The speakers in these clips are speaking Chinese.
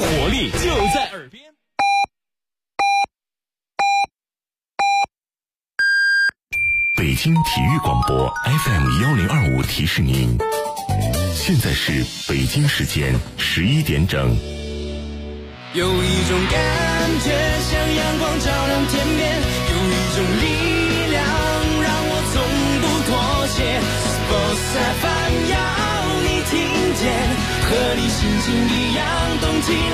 活力就在耳边。 北京体育广播 FM1025提示您，现在是北京时间11点整。 有一种感觉像阳光照亮天边，有一种力量让我从不妥协。Sports FM 要你听见，和你心情一样动起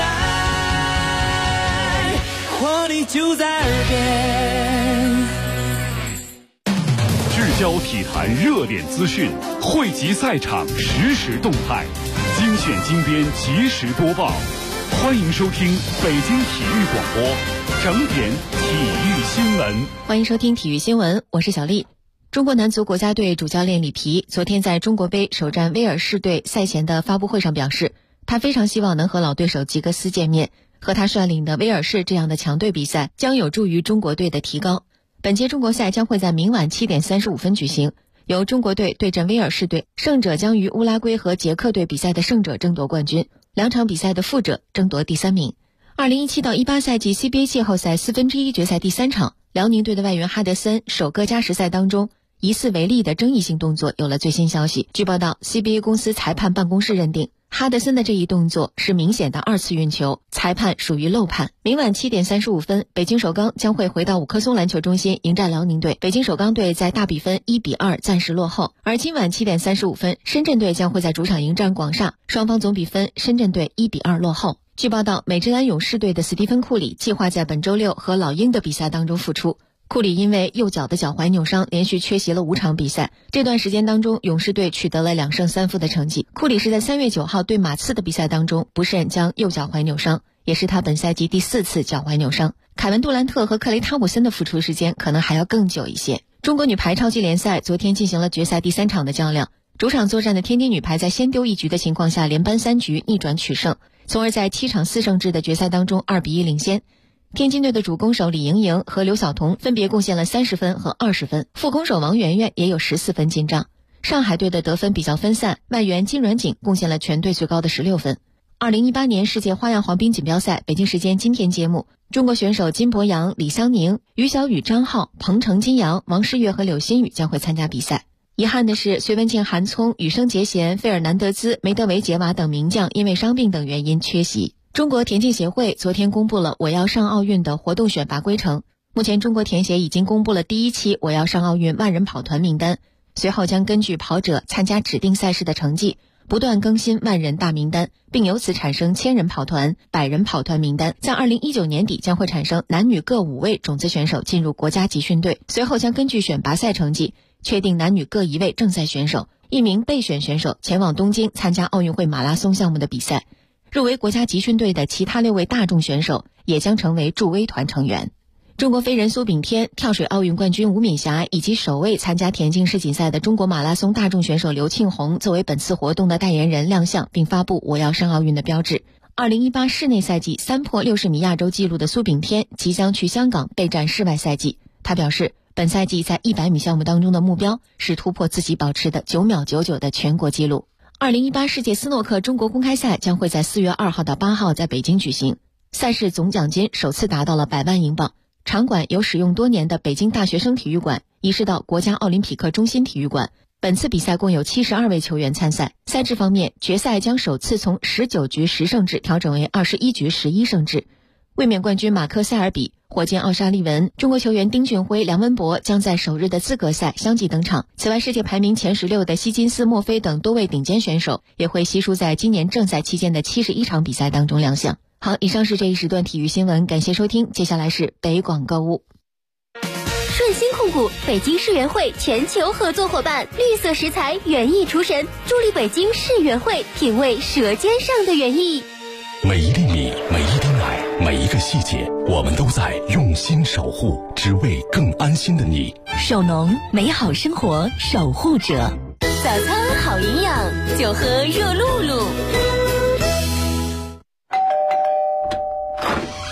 来，活力就在耳边。 聚焦体坛热点资讯，汇集赛场实时动态，精选精编及时播报。欢迎收听北京体育广播整点体育新闻。 欢迎收听体育新闻，我是小丽。中国男足国家队主教练里皮昨天在中国杯首战威尔士队赛前的发布会上表示，他非常希望能和老对手吉格斯见面，和他率领的威尔士这样的强队比赛将有助于中国队的提高。本届中国赛将会在明晚7点35分举行，由中国队对阵威尔士队，胜者将与乌拉圭和捷克队比赛的胜者争夺冠军，两场比赛的负者争夺第3名。2017到18赛季 CBA 季后赛1/4决赛第3场，辽宁队的外援哈德森首个加时赛当中疑似违例的争议性动作有了最新消息。据报道， CBA 公司裁判办公室认定哈德森的这一动作是明显的2次运球，裁判属于漏判。明晚7点35分，北京首钢将会回到5棵松篮球中心迎战辽宁队，北京首钢队在大比分1-2暂时落后。而今晚7点35分，深圳队将会在主场迎战广厦，双方总比分深圳队1-2落后。据报道，美职篮勇士队的斯蒂芬·库里计划在本周6和老鹰的比赛当中复出。库里因为右脚的脚踝扭伤，连续缺席了5场比赛。这段时间当中，勇士队取得了2胜3负的成绩。库里是在3月9号对马刺的比赛当中不慎将右脚踝扭伤，也是他本赛季第4次脚踝扭伤。凯文·杜兰特和克雷·汤普森的复出时间可能还要更久一些。中国女排超级联赛昨天进行了决赛第3场的较量，主场作战的天津女排在先丢1局的情况下，连扳3局逆转取胜，从而在7场4胜制的决赛当中2-1领先。天津队的主攻手李盈莹和刘晓彤分别贡献了30分和20分，副攻手王媛媛也有14分进账。上海队的得分比较分散，外援金阮景贡献了全队最高的16分。2018年世界花样滑冰锦标赛北京时间今天揭幕，中国选手金博洋、李湘宁、于小雨、张浩、彭程、金阳、王诗玥和柳鑫宇将会参加比赛。遗憾的是，隋文静、韩聪、羽生结弦、费尔南德兹、梅德韦杰娃等名将因为伤病等原因缺席。中国田径协会昨天公布了我要上奥运的活动选拔规程。目前中国田协已经公布了第1期我要上奥运万人跑团名单，随后将根据跑者参加指定赛事的成绩，不断更新万人大名单，并由此产生1000人跑团、100人跑团名单。在2019年底将会产生男女各5位种子选手进入国家集训队，随后将根据选拔赛成绩确定男女各1位正赛选手，1名备选选手前往东京参加奥运会马拉松项目的比赛。入围国家集训队的其他6位大众选手也将成为助威团成员。中国飞人苏炳添、跳水奥运冠军吴敏霞以及首位参加田径世锦赛的中国马拉松大众选手刘庆红作为本次活动的代言人亮相，并发布我要上奥运的标志。2018室内赛季3破60米亚洲纪录的苏炳添即将去香港备战室外赛季。他表示，本赛季在100米项目当中的目标是突破自己保持的9秒99的全国纪录。2018世界斯诺克中国公开赛将会在4月2号到8号在北京举行，赛事总奖金首次达到了100万英镑。场馆由使用多年的北京大学生体育馆移师到国家奥林匹克中心体育馆。本次比赛共有72位球员参赛。赛制方面，决赛将首次从19局10胜制调整为21局11胜制。卫冕冠军马克·塞尔比、火箭奥沙利文、中国球员丁俊晖、梁文博将在首日的资格赛相继登场。此外，世界排名前16的希金斯、墨菲等多位顶尖选手也会悉数在今年正赛期间的71场比赛当中亮相。好，以上是这一时段体育新闻，感谢收听。接下来是北广购物。 顺鑫控股北京世园会全球合作伙伴，绿色食材园艺厨神，助力北京世园会品味舌尖上的园艺。 每一粒米，每一滴奶，每一个细节，我们都在用心守护，只为更安心的你。 手农，美好生活守护者。早餐好营养，就喝热露露。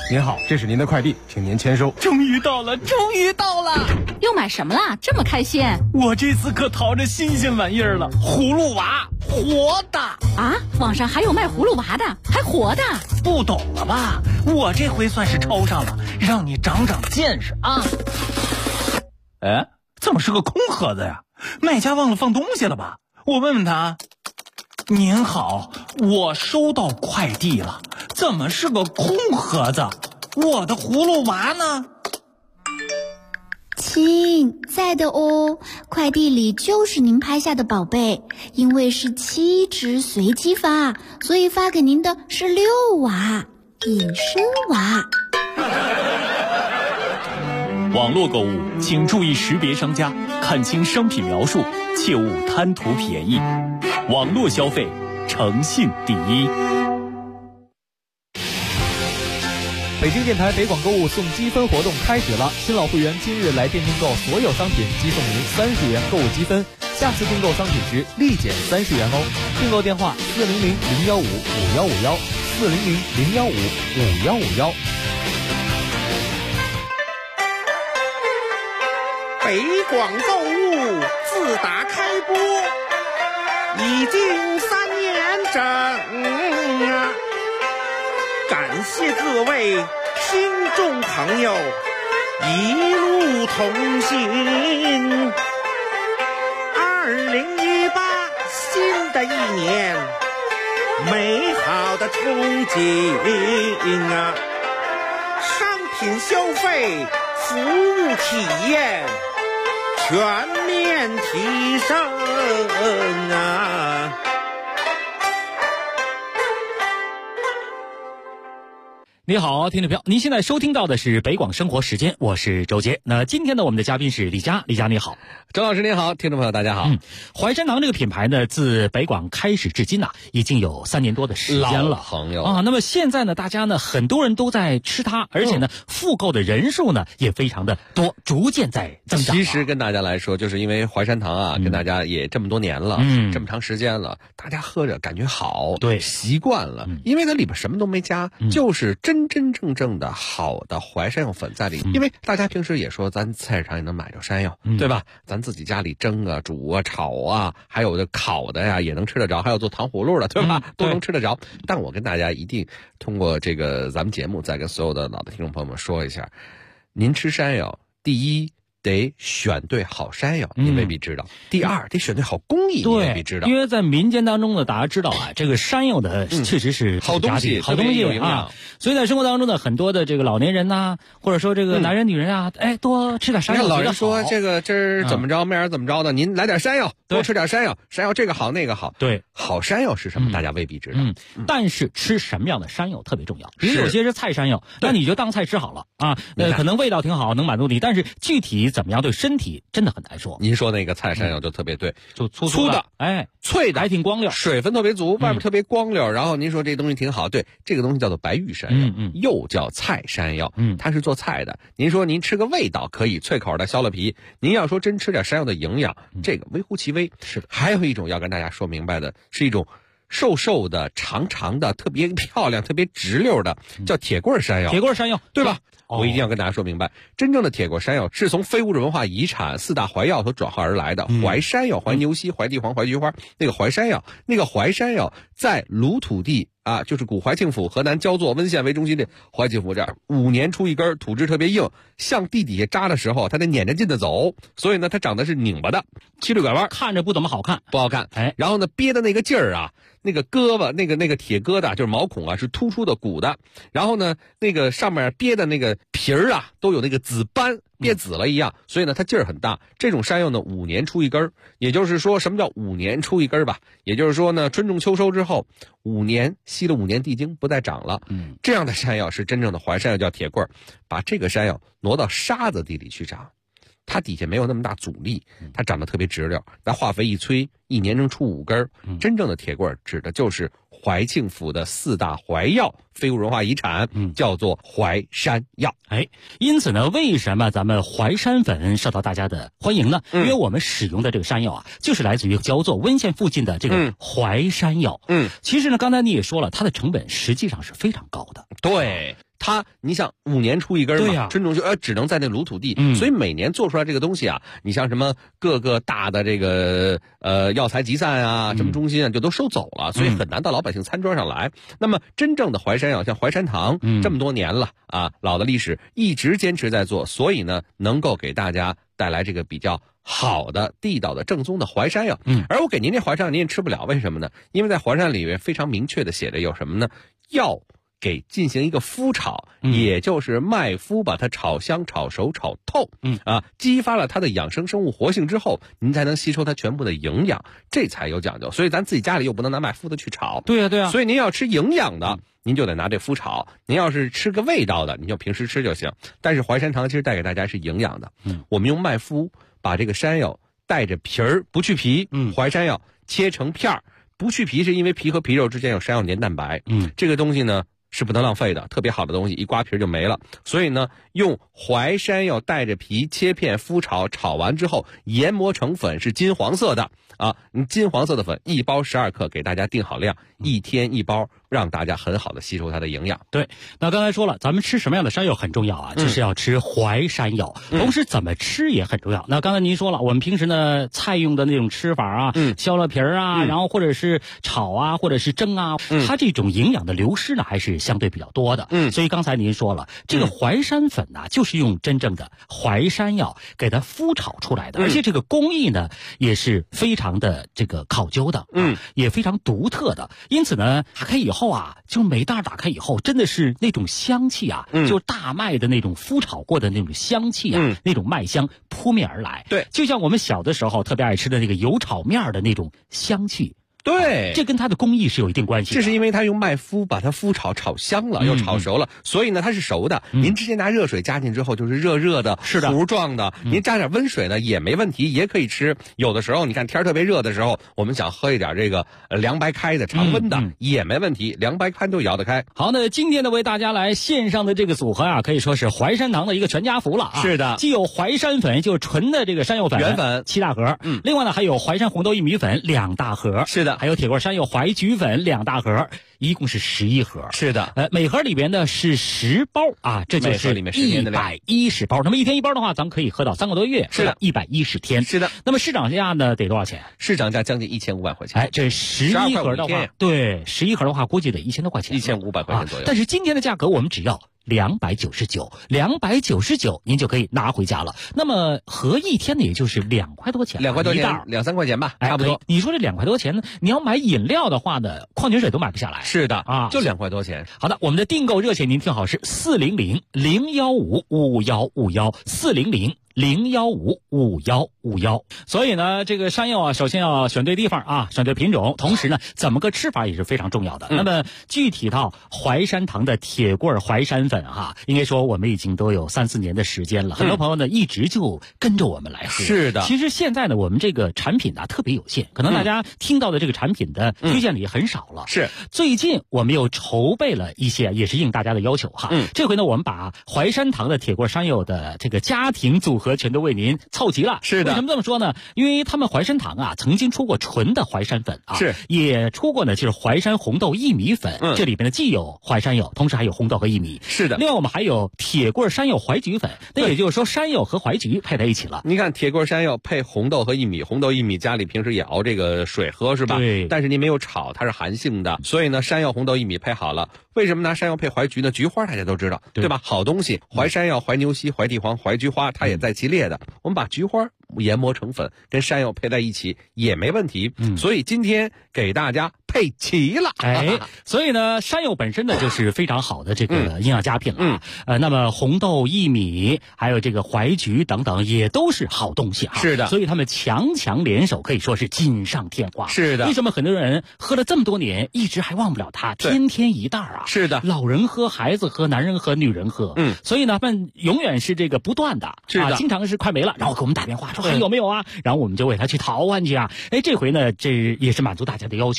您好，这是您的快递，请您签收。 终于到了，终于到了！ 又买什么啦？这么开心？ 我这次可淘着新鲜玩意儿了，葫芦娃，活的啊！网上还有卖葫芦娃的，还活的？ 不懂了吧？我这回算是抽上了，让你长长见识啊！哎，怎么是个空盒子呀？卖家忘了放东西了吧？我问问他。您好，我收到快递了，怎么是个空盒子？我的葫芦娃呢？ 亲，在的哦，快递里就是您拍下的宝贝，因为是7只随机发，所以发给您的是6娃，隐身娃。 网络购物请注意识别商家，看清商品描述，切勿贪图便宜。网络消费，诚信第一。 北京电台北广购物送积分活动开始了，新老会员今日来店订购所有商品即送您30元购物积分，下次订购商品时立减30元哦。订购电话400-015-5151，400-015-5151。 北广购物自打开播已经3年整啊，感谢各位听众朋友一路同行。2018新的一年，美好的憧憬啊，商品消费，服务体验全面提升啊！ 你好，听众朋友，您现在收听到的是北广生活时间，我是周杰。那今天呢，我们的嘉宾是李佳，李佳你好。 周老师您好，听众朋友大家好。 淮山堂这个品牌呢，自北广开始至今已经有3年多的时间了， 老朋友啊。那么现在呢，大家呢很多人都在吃它，而且呢，复购的人数呢也非常的多，逐渐在增长。 其实跟大家来说，就是因为淮山堂啊，跟大家也这么多年了，这么长时间了，大家喝着感觉好， 对， 习惯了，因为它里边什么都没加，就是真正的好的淮山药粉在里。因为大家平时也说，咱菜市场也能买着山药，对吧？咱自己家里蒸啊、煮啊、炒啊，还有的烤的呀，也能吃得着，还有做糖葫芦的，对吧？都能吃得着。但我跟大家一定通过这个咱们节目，再跟所有的老的听众朋友们说一下，您吃山药，第一得选对好山药，你未必知道；第二得选对好工艺，你未必知道。 因为在民间当中呢，大家知道啊，这个山药的确实是好东西， 好东西啊。所以在生活当中呢，很多的这个老年人呐，或者说这个男人女人啊，哎，多吃点山药。 老人说这个这儿怎么着，面儿怎么着的，您来点山药，多吃点山药，山药这个好那个好。 对， 好山药是什么，大家未必知道。 但是吃什么样的山药特别重要。比如有些是菜山药，那你就当菜吃好了啊，可能味道挺好，能满足你，但是具体怎么样对身体真的很难说。 您说那个菜山药就特别对， 就粗的，哎， 脆的， 还挺光溜， 水分特别足，外边特别光溜。然后您说这东西挺好，对，这个东西叫做白玉山药，又叫菜山药，它是做菜的。您说您吃个味道可以，脆口的削了皮。您要说真吃点山药的营养，这个微乎其微。 是的， 还有一种要跟大家说明白的，是一种瘦瘦的、长长的、特别漂亮、特别直溜的，叫铁棍山药。 铁棍山药， 对吧？我一定要跟大家说明白，真正的铁棍山药是从非物质文化遗产4大怀药所转化而来的。淮山药、淮牛膝、淮地黄、淮菊花，那个淮山药，在鲁土地啊，就是古淮庆府河南焦作温县为中心的淮庆府这儿，5年出一根，土质特别硬，向地底下扎的时候，它得撵着劲的走，所以呢，它长得是拧巴的，曲里拐弯， 看着不怎么好看， 不好看。 哎， 然后呢，憋的那个劲儿啊，那个胳膊，那个铁疙瘩就是毛孔啊，是突出的鼓的。然后呢，那个上面憋的那个皮儿啊，都有那个紫斑，憋紫了一样，所以呢，它劲儿很大。这种山药呢，5年出一根，也就是说，什么叫5年出一根吧？也就是说呢，春种秋收之后，5年吸了5年地精，不再长了。这样的山药是真正的淮山药，叫铁棍儿。把这个山药挪到沙子地里去长，它底下没有那么大阻力，它长得特别直溜。拿化肥一催，1年能出5根。真正的铁棍儿指的就是淮庆府的4大淮药非物质文化遗产，叫做淮山药。 哎，因此呢，为什么咱们淮山粉受到大家的欢迎呢？因为我们使用的这个山药啊，就是来自于焦作温县附近的这个淮山药。其实呢，刚才你也说了，它的成本实际上是非常高的。 对。 你想5年出一根嘛， 对呀， 春种就只能在那鲁土地，所以每年做出来这个东西啊，你像什么各个大的这个药材集散啊，什么中心啊，就都收走了，所以很难到老百姓餐桌上来。那么真正的淮山药，像淮山堂，这么多年了啊，老的历史一直坚持在做，所以呢，能够给大家带来这个比较好的、地道的、正宗的淮山药。而我给您这淮山药您也吃不了，为什么呢？因为在淮山里面非常明确的写着有什么呢？要给进行一个麸炒，也就是麦麸把它炒香、炒熟、炒透，激发了它的养生生物活性之后，您才能吸收它全部的营养，这才有讲究。所以咱自己家里又不能拿麦麸的去炒， 对呀对呀。 所以您要吃营养的，您就得拿这麸炒；您要是吃个味道的，您就平时吃就行。但是淮山堂其实带给大家是营养的，我们用麦麸把这个山药带着皮儿不去皮，淮山药切成片儿，不去皮是因为皮和皮肉之间有山药粘蛋白，这个东西呢是不能浪费的，特别好的东西一刮皮就没了。所以呢，用淮山药带着皮切片麸炒，炒完之后研磨成粉，是金黄色的啊，金黄色的粉1包12克，给大家定好量，1天1包，让大家很好的吸收它的营养。 对，那刚才说了，咱们吃什么样的山药很重要啊，就是要吃淮山药，同时怎么吃也很重要。那刚才您说了，我们平时呢菜用的那种吃法啊，削了皮儿啊，然后或者是炒啊，或者是蒸啊，它这种营养的流失呢还是相对比较多的。所以刚才您说了，这个淮山粉呢，就是用真正的淮山药给它麸炒出来的，而且这个工艺呢也是非常的这个考究的，也非常独特的。因此呢，打开以后啊，就每袋打开以后，真的是那种香气啊，就大麦的那种麸炒过的那种香气啊，那种麦香扑面而来。 对， 就像我们小的时候特别爱吃的那个油炒面的那种香气。 对， 这跟它的工艺是有一定关系的。 这是因为它用麦麸把它麸炒香了，又炒熟了，所以呢它是熟的。您直接拿热水加进之后就是热热的， 是的， 糊状的。您加点温水呢也没问题，也可以吃。有的时候你看天特别热的时候，我们想喝一点这个凉白开的常温的也没问题，凉白开都摇得开。 好，那今天呢为大家来线上的这个组合啊，可以说是淮山堂的一个全家福了啊。 是的， 既有淮山粉，就是纯的这个山药粉， 原粉 7大盒，另外呢还有淮山红豆薏米粉2大盒， 是的， 还有铁锅山药淮菊粉2大盒，一共是11盒。 是的， 每盒里边呢是10包啊，这就是110包。那么1天1包的话，咱们可以喝到3个多月， 是的 ，110天。 是的。 那么市场价呢得多少钱？ 市场价将近1500块钱。 哎，这11盒的话，对，11盒的话估计得1000多块钱 ，1500块钱左右。 但是今天的价格我们只要299，您就可以拿回家了。那么合1天呢，也就是2块多钱，2 块多钱，2、3块钱吧，差不多。 你说这2块多钱呢？你要买饮料的话呢，矿泉水都买不下来。 是的啊， 就2块多钱。 好的，我们的订购热线您听好，是400-015-5151，400-015-5151。所以呢，这个山药啊，首先要选对地方啊，选对品种，同时呢，怎么个吃法也是非常重要的。那么具体到淮山堂的铁棍淮山粉哈，应该说我们已经都有3、4年的时间了，很多朋友呢一直就跟着我们来喝。 是的， 其实现在呢，我们这个产品呢特别有限，可能大家听到的这个产品的推荐里很少了。 是， 最近我们又筹备了一些，也是应大家的要求哈。这回呢，我们把淮山堂的铁棍山药的这个家庭组合全都为您凑齐了。 是的， 为什么这么说呢？因为他们淮山堂啊，曾经出过纯的淮山粉啊， 是， 也出过呢，就是淮山红豆薏米粉。这里边呢既有淮山药，同时还有红豆和薏米。 是的。 另外我们还有铁棍山药淮菊粉，那也就是说山药和淮菊配在一起了。 你看铁棍山药配红豆和薏米，红豆薏米家里平时也熬这个水喝是吧？ 对。 但是您没有炒，它是寒性的，所以呢，山药、红豆、薏米配好了。为什么拿山药配淮菊呢？菊花大家都知道，对吧？好东西，淮山药、淮牛膝、淮地黄、淮菊花，它也在其列的。我们把菊花研磨成粉，跟山药配在一起也没问题。所以今天给大家配齐了。 所以呢，山药本身呢就是非常好的这个营养佳品了。那么红豆、薏米还有这个淮菊等等也都是好东西啊。 是的。 所以他们强联手，可以说是锦上添花。 是的。 为什么很多人喝了这么多年，一直还忘不了它？天天一袋啊。 是的。 老人喝，孩子喝，男人喝，女人喝。所以呢，他们永远是这个不断的。 是的。 经常是快没了，然后给我们打电话说还有没有啊？然后我们就为他去淘换去啊。这回呢，这也是满足大家的要求了。 是的。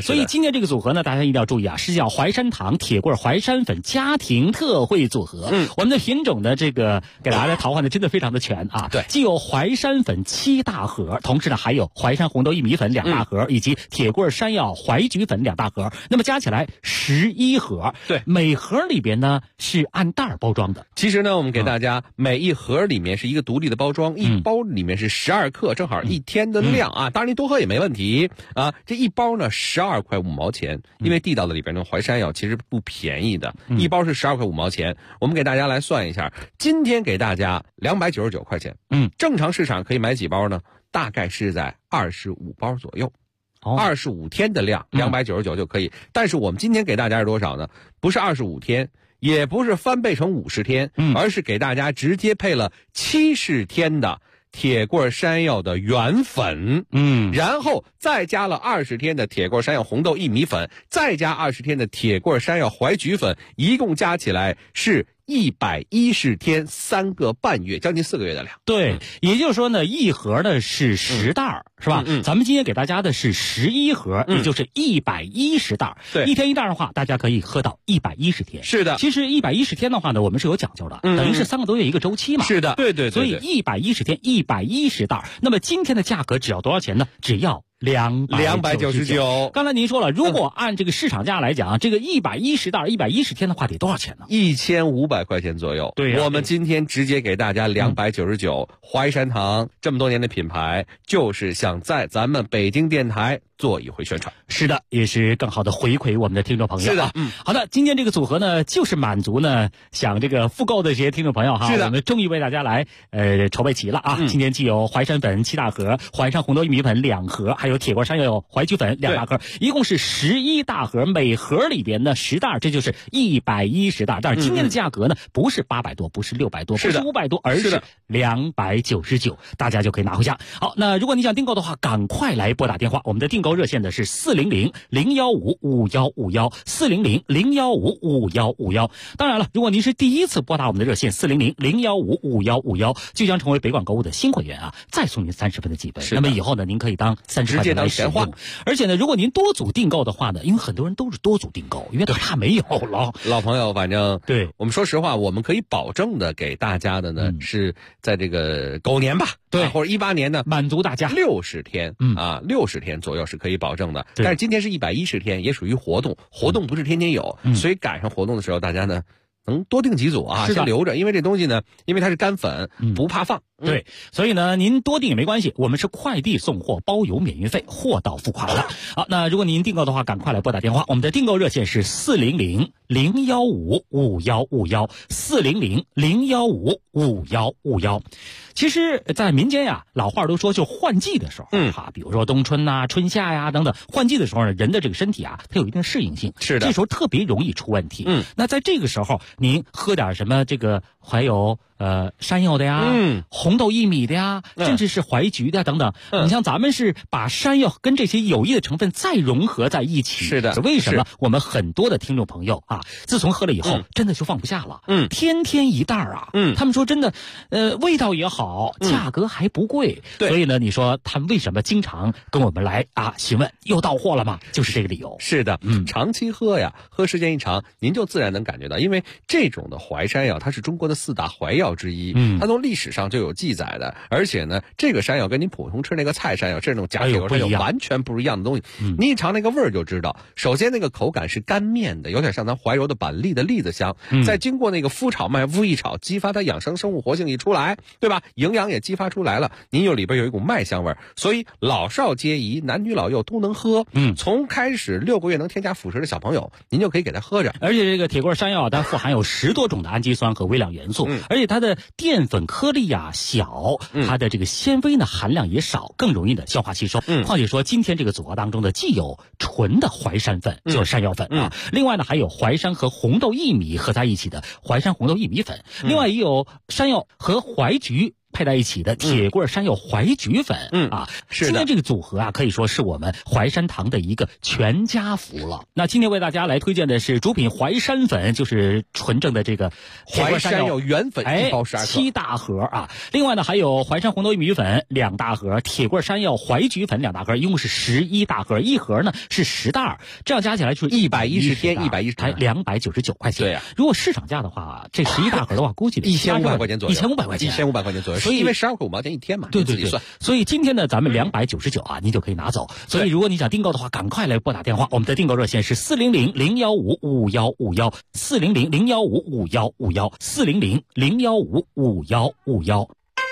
所以今天这个组合呢，大家一定要注意啊，是叫淮山堂铁棍淮山粉家庭特惠组合。我们的品种的这个给大家淘换的真的非常的全啊。 对， 既有淮山粉7大盒，同时呢还有淮山红豆薏米粉2大盒，以及铁棍山药淮菊粉2大盒，那么加起来11盒。 对， 每盒里边呢是按袋包装的。 其实呢，我们给大家每一盒里面是一个独立的包装，一包里面是12克，正好1天的量啊。当然你多喝也没问题啊。这一包呢12块5毛钱，因为地道的里边的淮山药其实不便宜的，一包是12块5毛钱。我们给大家来算一下，今天给大家299块钱。正常市场可以买几包呢？大概是在25包左右。25天的量299就可以。但是我们今天给大家是多少呢？不是25天，也不是翻倍成50天，而是给大家直接配了70天的铁棍山药的原粉，然后再加了20天的铁棍山药红豆薏米粉，再加20天的铁棍山药淮菊粉，一共加起来是110天3个半月，将近4个月的量。 对，也就是说呢，一盒呢是10袋，是吧？咱们今天给大家的是11盒，也就是110袋。 对， 一天一袋的话，大家可以喝到110天。 是的， 其实110天的话呢，我们是有讲究的，等于是3个多月一个周期嘛。 是的，对。 所以110天110袋，那么今天的价格只要多少钱呢？只要299。刚才您说了，如果按这个市场价来讲，这个110袋110天的话得多少钱呢 ？1500块钱左右。 对呀， 我们今天直接给大家299。淮山堂这么多年的品牌，就是想在咱们北京电台做一回宣传。 是的，也是更好的回馈我们的听众朋友。 是的， 好的，今天这个组合呢，就是满足呢想这个复购的这些听众朋友哈。 是的， 我们终于为大家来筹备齐了啊。今天既有淮山粉7大盒，淮山红豆薏米粉2盒，还有铁棍山药淮菊粉2大盒，一共是11大盒，每盒里边呢10袋，这就是110袋。但是今天的价格呢，不是800多，不是600多，不是500多，而是299，大家就可以拿回家。好，那如果你想订购的话，赶快来拨打电话，我们的订购热线的是400-015-5151，400-015-5151。当然了，如果您是第一次拨打我们的热线400-015-5151，就将成为北广购物的新会员啊，再送您30分的积分。那么以后呢，您可以当30块钱来使用。而且呢，如果您多组订购的话呢，因为很多人都是多组订购，因为怕没有了。 老朋友，反正对我们说实话，我们可以保证的给大家的呢，是在这个狗年吧， 对， 或者18年呢， 满足大家 60天，60天左右是可以保证的。但是今天是110天，也属于活动不是天天有，所以赶上活动的时候，大家呢能多订几组啊，先留着，因为这东西呢，因为它是干粉，不怕放。 对，所以呢，您多订也没关系，我们是快递送货，包邮免运费，货到付款的。好，那如果您订购的话，赶快来拨打电话，我们的订购热线是400-015-5151，400-015-5151。其实，在民间呀，老话都说，就换季的时候，比如说冬春呐、春夏呀等等，换季的时候呢，人的这个身体啊，它有一定适应性， 是的， 这时候特别容易出问题。那在这个时候，您喝点什么这个还有山药的呀，红豆薏米的呀，甚至是淮菊的等等。你像咱们是把山药跟这些有益的成分再融合在一起。 是的， 为什么我们很多的听众朋友啊，自从喝了以后，真的就放不下了。天天一袋啊。他们说真的，味道也好，价格还不贵。所以呢，你说他们为什么经常跟我们来询问又到货了吗？就是这个理由。 是的，长期喝呀，喝时间一长，您就自然能感觉到，因为这种的淮山药，它是中国的4大淮药之一，它从历史上就有记载的。而且呢，这个山药跟您普通吃那个菜山药，这种假铁棍山药完全不一样的东西。你一尝那个味儿就知道，首先那个口感是干面的，有点像咱怀柔的板栗的栗子香，再经过那个麸炒麦麸一炒，激发它养生生物活性一出来，对吧？营养也激发出来了，您里边有一股麦香味，所以老少皆宜，男女老幼都能喝。从开始6个月能添加辅食的小朋友，您就可以给他喝着。 而且这个铁棍山药它富含有10多种的氨基酸和微量元素，而且它的淀粉颗粒小，它的这个纤维呢含量也少，更容易的消化吸收。况且说今天这个组合当中的既有纯的淮山粉，就是山药粉另外呢还有淮山和红豆薏米合在一起的淮山红豆薏米粉，另外也有山药和淮菊配在一起的铁棍山药怀菊粉。 是的。 今天这个组合啊，可以说是我们淮山堂的一个全家福了。那今天为大家来推荐的是主品淮山粉，就是纯正的这个淮山药原粉1包12克 ，7大盒啊。另外呢，还有淮山红豆薏米粉2大盒，铁棍山药怀菊粉2大盒，一共是11大盒，一盒呢是10袋，这样加起来就是 110天110 才299块钱。 对呀， 如果市场价的话，这11大盒的话，估计得 1500块钱左右 ，1500块钱 ，1500块钱左右。所以因为12块5毛钱一天嘛， 对，所以今天呢，咱们299啊，你就可以拿走。所以如果你想订购的话，赶快来拨打电话，我们的订购热线是400-015-5151，400-015-5151，400-015-5151。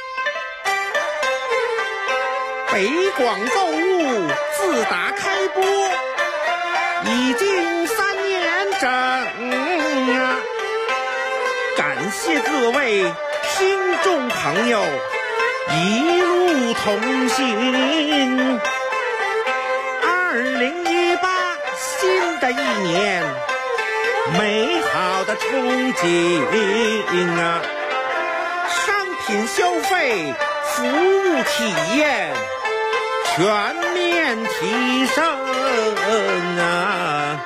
北广购物自打开播已经3年整啊，感谢各位听众朋友一路同行。2018新的一年，美好的憧憬啊，商品消费，服务体验全面提升啊！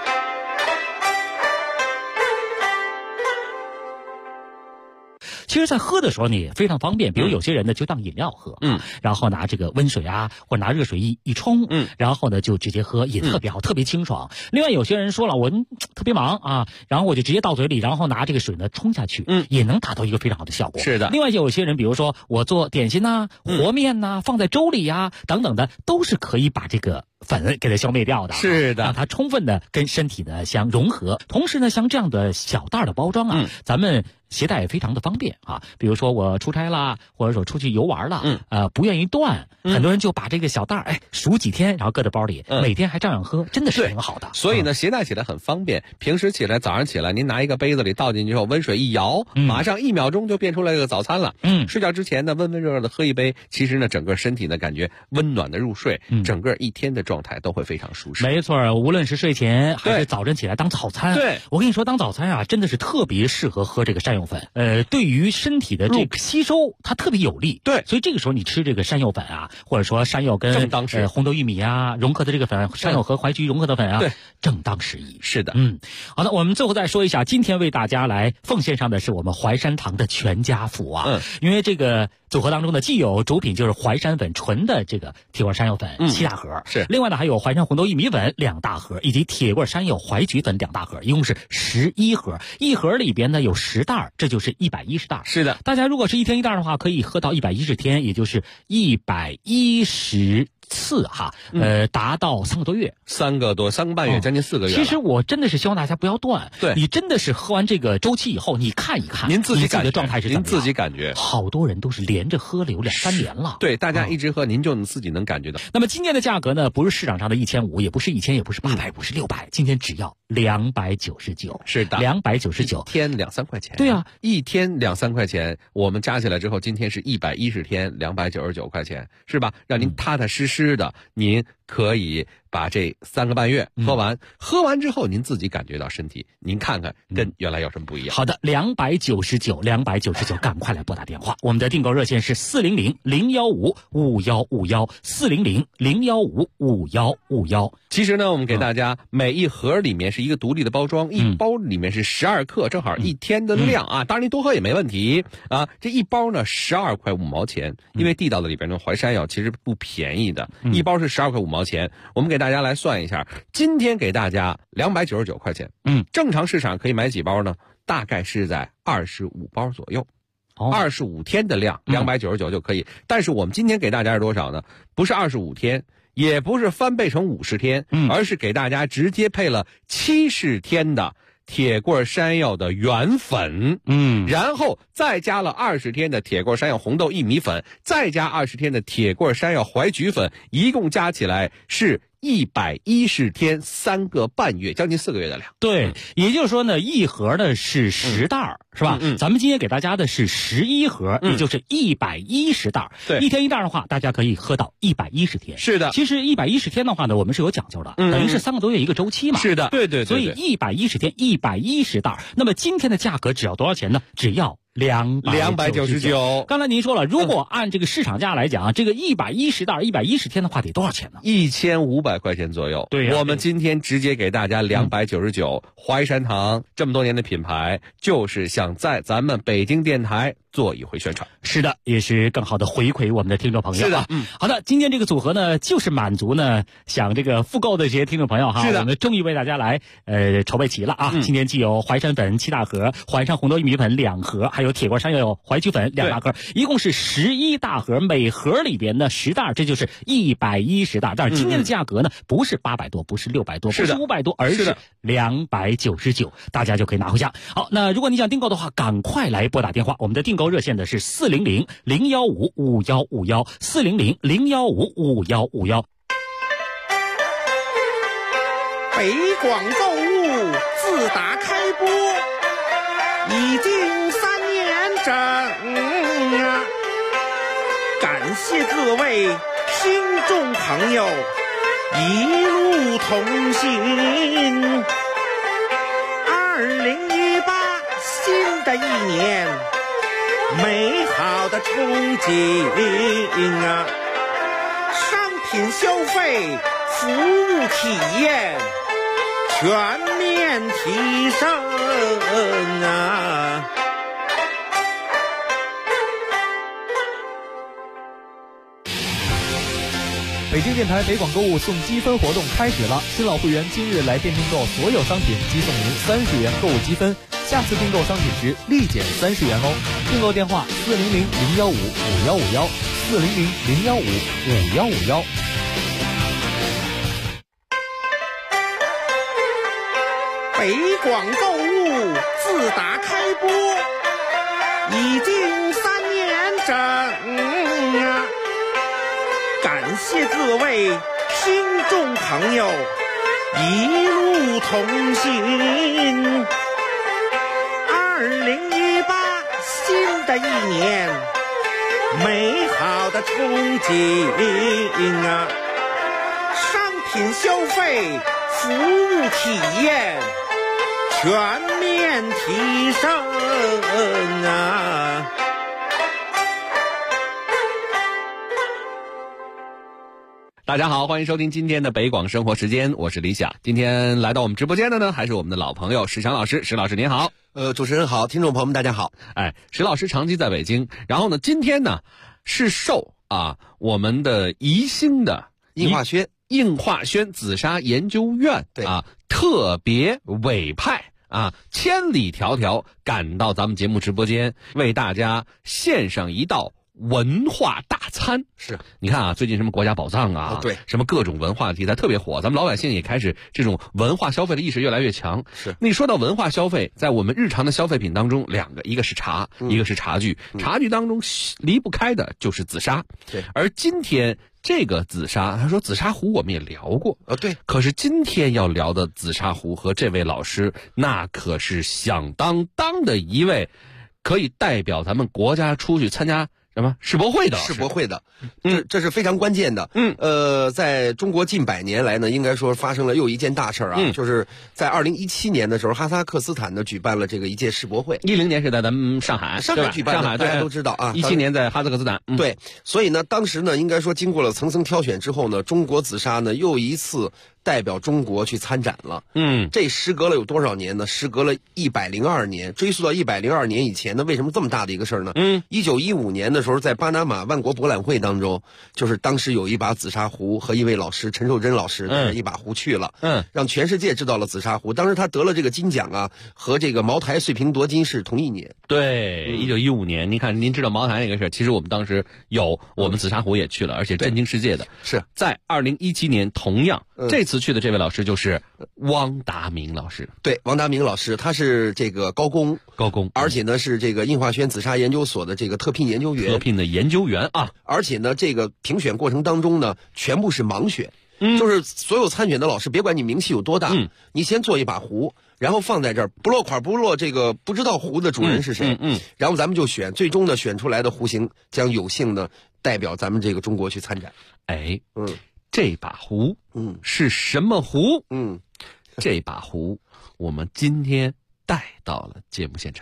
其实，在喝的时候呢也非常方便，比如有些人呢就当饮料喝，然后拿这个温水啊，或者拿热水一冲，然后呢就直接喝，也特别好，特别清爽。另外有些人说了，我特别忙啊，然后我就直接倒嘴里，然后拿这个水呢冲下去，也能达到一个非常好的效果。 是的。 另外有些人，比如说我做点心呐、和面呐、放在粥里呀、等等的，都是可以把这个粉给它消灭掉的， 是的， 让它充分的跟身体呢相融合。同时呢，像这样的小袋的包装啊，咱们携带也非常的方便啊。比如说我出差啦，或者说出去游玩了，不愿意断，很多人就把这个小袋数几天，然后搁在包里，每天还照样喝，真的是挺好的。 所以呢，携带起来很方便。平时起来早上起来，您拿一个杯子里倒进去后，温水一摇，马上1秒钟就变出来一个早餐了。睡觉之前呢，温温热热的喝一杯，其实呢，整个身体呢感觉温暖的入睡，整个一天的状态都会非常舒适。 没错，无论是睡前还是早晨起来当早餐， 对， 我跟你说，当早餐啊，真的是特别适合喝这个山药粉。对于身体的这个吸收，它特别有利。 对， 所以这个时候你吃这个山药粉啊，或者说山药跟红豆薏米啊融合的这个粉，山药和淮菊融合的粉啊， 对， 正当时宜。 是的， 好的，我们最后再说一下，今天为大家来奉献上的是我们淮山堂的全家福啊，因为这个组合当中呢，既有主品就是淮山粉纯的这个铁棍山药粉7大盒， 是， 另外呢还有淮山红豆薏米粉2大盒，以及铁棍山药淮菊粉2大盒，一共是11盒，一盒里边呢有10袋，这就是110袋。 是的， 大家如果是1天1袋的话，可以喝到110天，也就是110次哈，达到3个多月 ，3个半月，将近4个月。 其实我真的是希望大家不要断， 对， 你真的是喝完这个周期以后，你看一看您自己的状态是怎么样， 您自己感觉。 好多人都是连着喝了有2-3年了， 对，大家一直喝，您就自己能感觉到。 那么今天的价格呢，不是市场上的1500，也不是1000，也不是800，不是600，今天只要299。 是的 ，299， 一天2-3块钱。 对啊， 一天2-3块钱，我们加起来之后，今天是110天299块钱，是吧？让您踏踏实实的，您可以把这3个半月喝完，喝完之后您自己感觉到身体，您看看跟原来有什么不一样。 好的，299，赶快来拨打电话，我们的订购热线是400-015-5151，400-015-5151。 其实呢，我们给大家每一盒里面是一个独立的包装，一包里面是12克，正好1天的量啊。当然您多喝也没问题啊。这一包呢12块5毛钱，因为地道的里边的淮山药其实不便宜的，一包是12块5毛钱。我们给大家来算一下，今天给大家299块钱，正常市场可以买几包呢？大概是在25包左右。25天的量299就可以，但是我们今天给大家是多少呢？不是25天，也不是翻倍成50天，而是给大家直接配了70天的铁棍山药的原粉，然后再加了20天的铁棍山药红豆薏米粉，再加20天的铁棍山药淮菊粉，一共加起来是110天3个半月，将近4个月的量。 对，也就是说呢，一盒呢是10袋，是吧？咱们今天给大家的是11盒，也就是110袋。 对， 一天1袋的话，大家可以喝到110天。 是的， 其实110天的话呢，我们是有讲究的，等于是3个多月一个周期嘛。 是的，对。 所以110天110袋，那么今天的价格只要多少钱呢？只要 299。刚才您说了，如果按这个市场价来讲，这个110袋110天的话得多少钱呢 ？1500块钱左右。 对呀， 我们今天直接给大家299。淮山堂这么多年的品牌，就是想在咱们北京电台做一回宣传。 是的，也是更好的回馈我们的听众朋友。 是的， 好的，今天这个组合呢，就是满足呢想这个复购的这些听众朋友哈。 是的， 我们终于为大家来筹备齐了啊。今天既有淮山粉7大盒，淮山红豆薏米粉2盒，还有铁锅山药淮曲粉2大盒，一共是11大盒，每盒里边呢10袋，这就是110袋。但是今天的价格呢，不是800多，不是600多，不是500多，而是299，大家就可以拿回家。好，那如果你想订购的话，赶快来拨打电话，我们的订购热线的是400-015-5151，400-015-5151。 北广购物自打开播已经3年整啊，感谢各位听众朋友一路同行。2018新的一年，美好的憧憬啊，商品消费服务体验全面提升啊！ 北京电台北广购物送积分活动开始了，新老会员今日来店订购所有商品，即送您30元购物积分，下次订购商品时立减30元哦。订购电话400-015-5151，400-015-5151。 北广购物自打开播已经3年整啊，感谢各位听众朋友一路同行。2018新的一年，美好的憧憬啊，商品消费服务体验全面提升啊！ 大家好，欢迎收听今天的北广生活时间，我是李想。今天来到我们直播间的呢，还是我们的老朋友石强老师。石老师您好。 主持人好，听众朋友们大家好。 石老师长期在北京，然后呢，今天呢是受我们的宜兴的应化轩紫砂研究院特别委派千里迢迢赶到咱们节目直播间，为大家献上一道文化大餐。 是， 你看最近什么国家宝藏对， 什么各种文化题材特别火，咱们老百姓也开始这种文化消费的意识越来越强。 是， 那说到文化消费，在我们日常的消费品当中，两个，一个是茶，一个是茶具。茶具当中离不开的就是紫砂。 对， 而今天这个紫砂，他说紫砂壶我们也聊过对， 可是今天要聊的紫砂壶和这位老师，那可是响当当的一位，可以代表咱们国家出去参加什么世博会的？ 这是非常关键的。在中国近100年来呢，应该说发生了又一件大事就是在2017年的时候，哈萨克斯坦呢举办了这个一届世博会。 10年是在咱们上海举办的，大家都知道 17年在哈萨克斯坦。 对，所以呢，当时呢，应该说经过了层层挑选之后呢，中国紫砂呢又一次代表中国去参展了。这时隔了有多少年呢？时隔了102年，追溯到102年以前呢，为什么这么大的一个事儿呢？1915年的时候，在巴拿马万国博览会当中，就是当时有一把紫砂壶和一位老师陈寿珍老师带着一把壶去了，让全世界知道了紫砂壶。当时他得了这个金奖和这个茅台岁平夺金是同一年。 对，1915年，您看，您知道茅台那个事，其实我们当时我们紫砂壶也去了，而且震惊世界的。 是在2017年，同样这次去的这位老师就是汪达明老师。 对，汪达明老师，他是这个高工，而且呢是这个应化轩紫砂研究所的这个特聘研究员，而且呢这个评选过程当中呢，全部是盲选。就是所有参选的老师，别管你名气有多大，你先做一把壶，然后放在这儿，不落款不落这个不知道壶的主人是谁，然后咱们就选，最终呢选出来的壶型将有幸的代表咱们这个中国去参展。 这把壶是什么壶？这把壶我们今天带到了节目现场。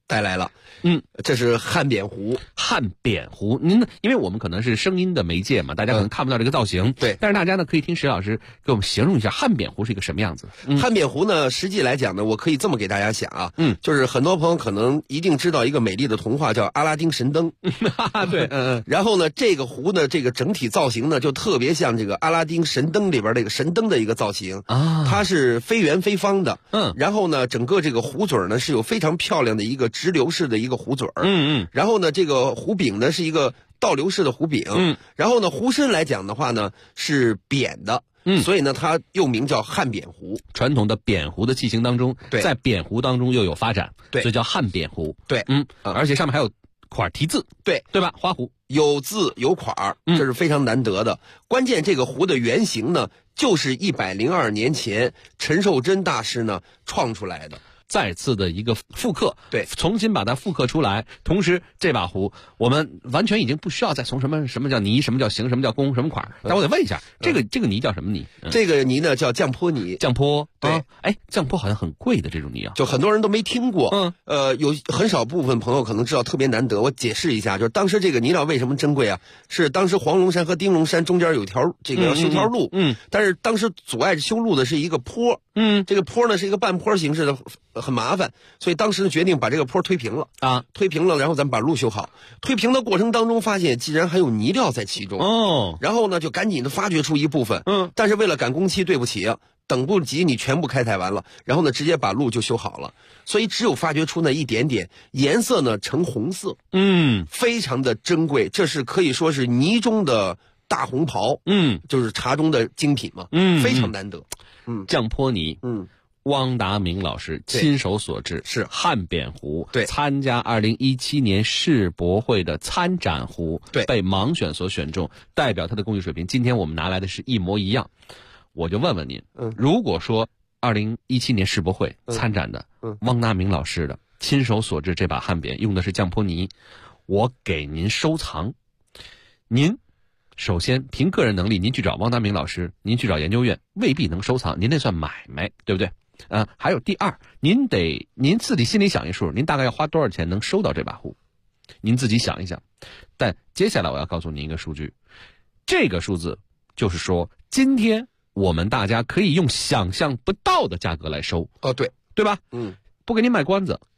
带来了。这是汉扁壶。 汉扁壶，您呢？因为我们可能是声音的媒介嘛，大家可能看不到这个造型。 对， 但是大家呢可以听石老师给我们形容一下汉扁壶是一个什么样子。 汉扁壶呢，实际来讲呢，我可以这么给大家讲啊，就是很多朋友可能一定知道一个美丽的童话叫《阿拉丁神灯》。 对， 然后呢，这个壶呢，这个整体造型呢，就特别像这个《阿拉丁神灯》里边这个神灯的一个造型啊，它是非圆非方的。然后呢，整个这个壶嘴呢是有非常漂亮的一个直流式的一个壶嘴。然后呢，这个壶柄呢是一个倒流式的壶柄。然后呢，壶身来讲的话呢是扁的。所以呢，它又名叫汉扁壶。 传统的扁壶的器型当中，在扁壶当中又有发展， 对， 所以叫汉扁壶。 对， 而且上面还有款题字， 对吧？花壶有字有款，这是非常难得的。关键这个壶的原型呢，就是102年前陈寿珍大师呢创出来的。 再次的一个复刻， 对， 重新把它复刻出来。同时，这把壶我们完全已经不需要再从什么叫泥，什么叫形，什么叫工，什么款。但我得问一下，这个泥叫什么泥？ 这个泥呢叫降坡泥。 降坡， 对， 降坡好像很贵的这种泥啊， 就很多人都没听过。有很少部分朋友可能知道，特别难得。我解释一下，就是当时这个泥料为什么珍贵啊？是当时黄龙山和丁龙山中间有条这个要修条路，但是当时阻碍修路的是一个坡，这个坡呢是一个半坡形式的。很麻烦，所以当时决定把这个坡推平了啊，推平了，然后咱们把路修好。推平的过程当中，发现竟然还有泥料在其中哦，然后呢就赶紧的发掘出一部分，但是为了赶工期，对不起啊，等不及你全部开采完了，然后呢直接把路就修好了，所以只有发掘出那一点点，颜色呢呈红色，非常的珍贵，这是可以说是泥中的大红袍，就是茶中的精品嘛，非常难得， 降坡泥，汪达明老师亲手所制， 是汉扁壶， 对， 参加2017年世博会的参展壶， 对， 被盲选所选中，代表他的工艺水平。今天我们拿来的是一模一样，我就问问您，如果说2017年世博会参展的汪达明老师的亲手所制这把汉扁用的是降坡泥，我给您收藏，您首先凭个人能力，您去找汪达明老师，您去找研究院未必能收藏，您那算买卖，对不对？还有第二，您自己心里想一数，您大概要花多少钱能收到这把壶？您自己想一想。但接下来我要告诉您一个数据，这个数字就是说，今天我们大家可以用想象不到的价格来收。对吧？不给您卖关子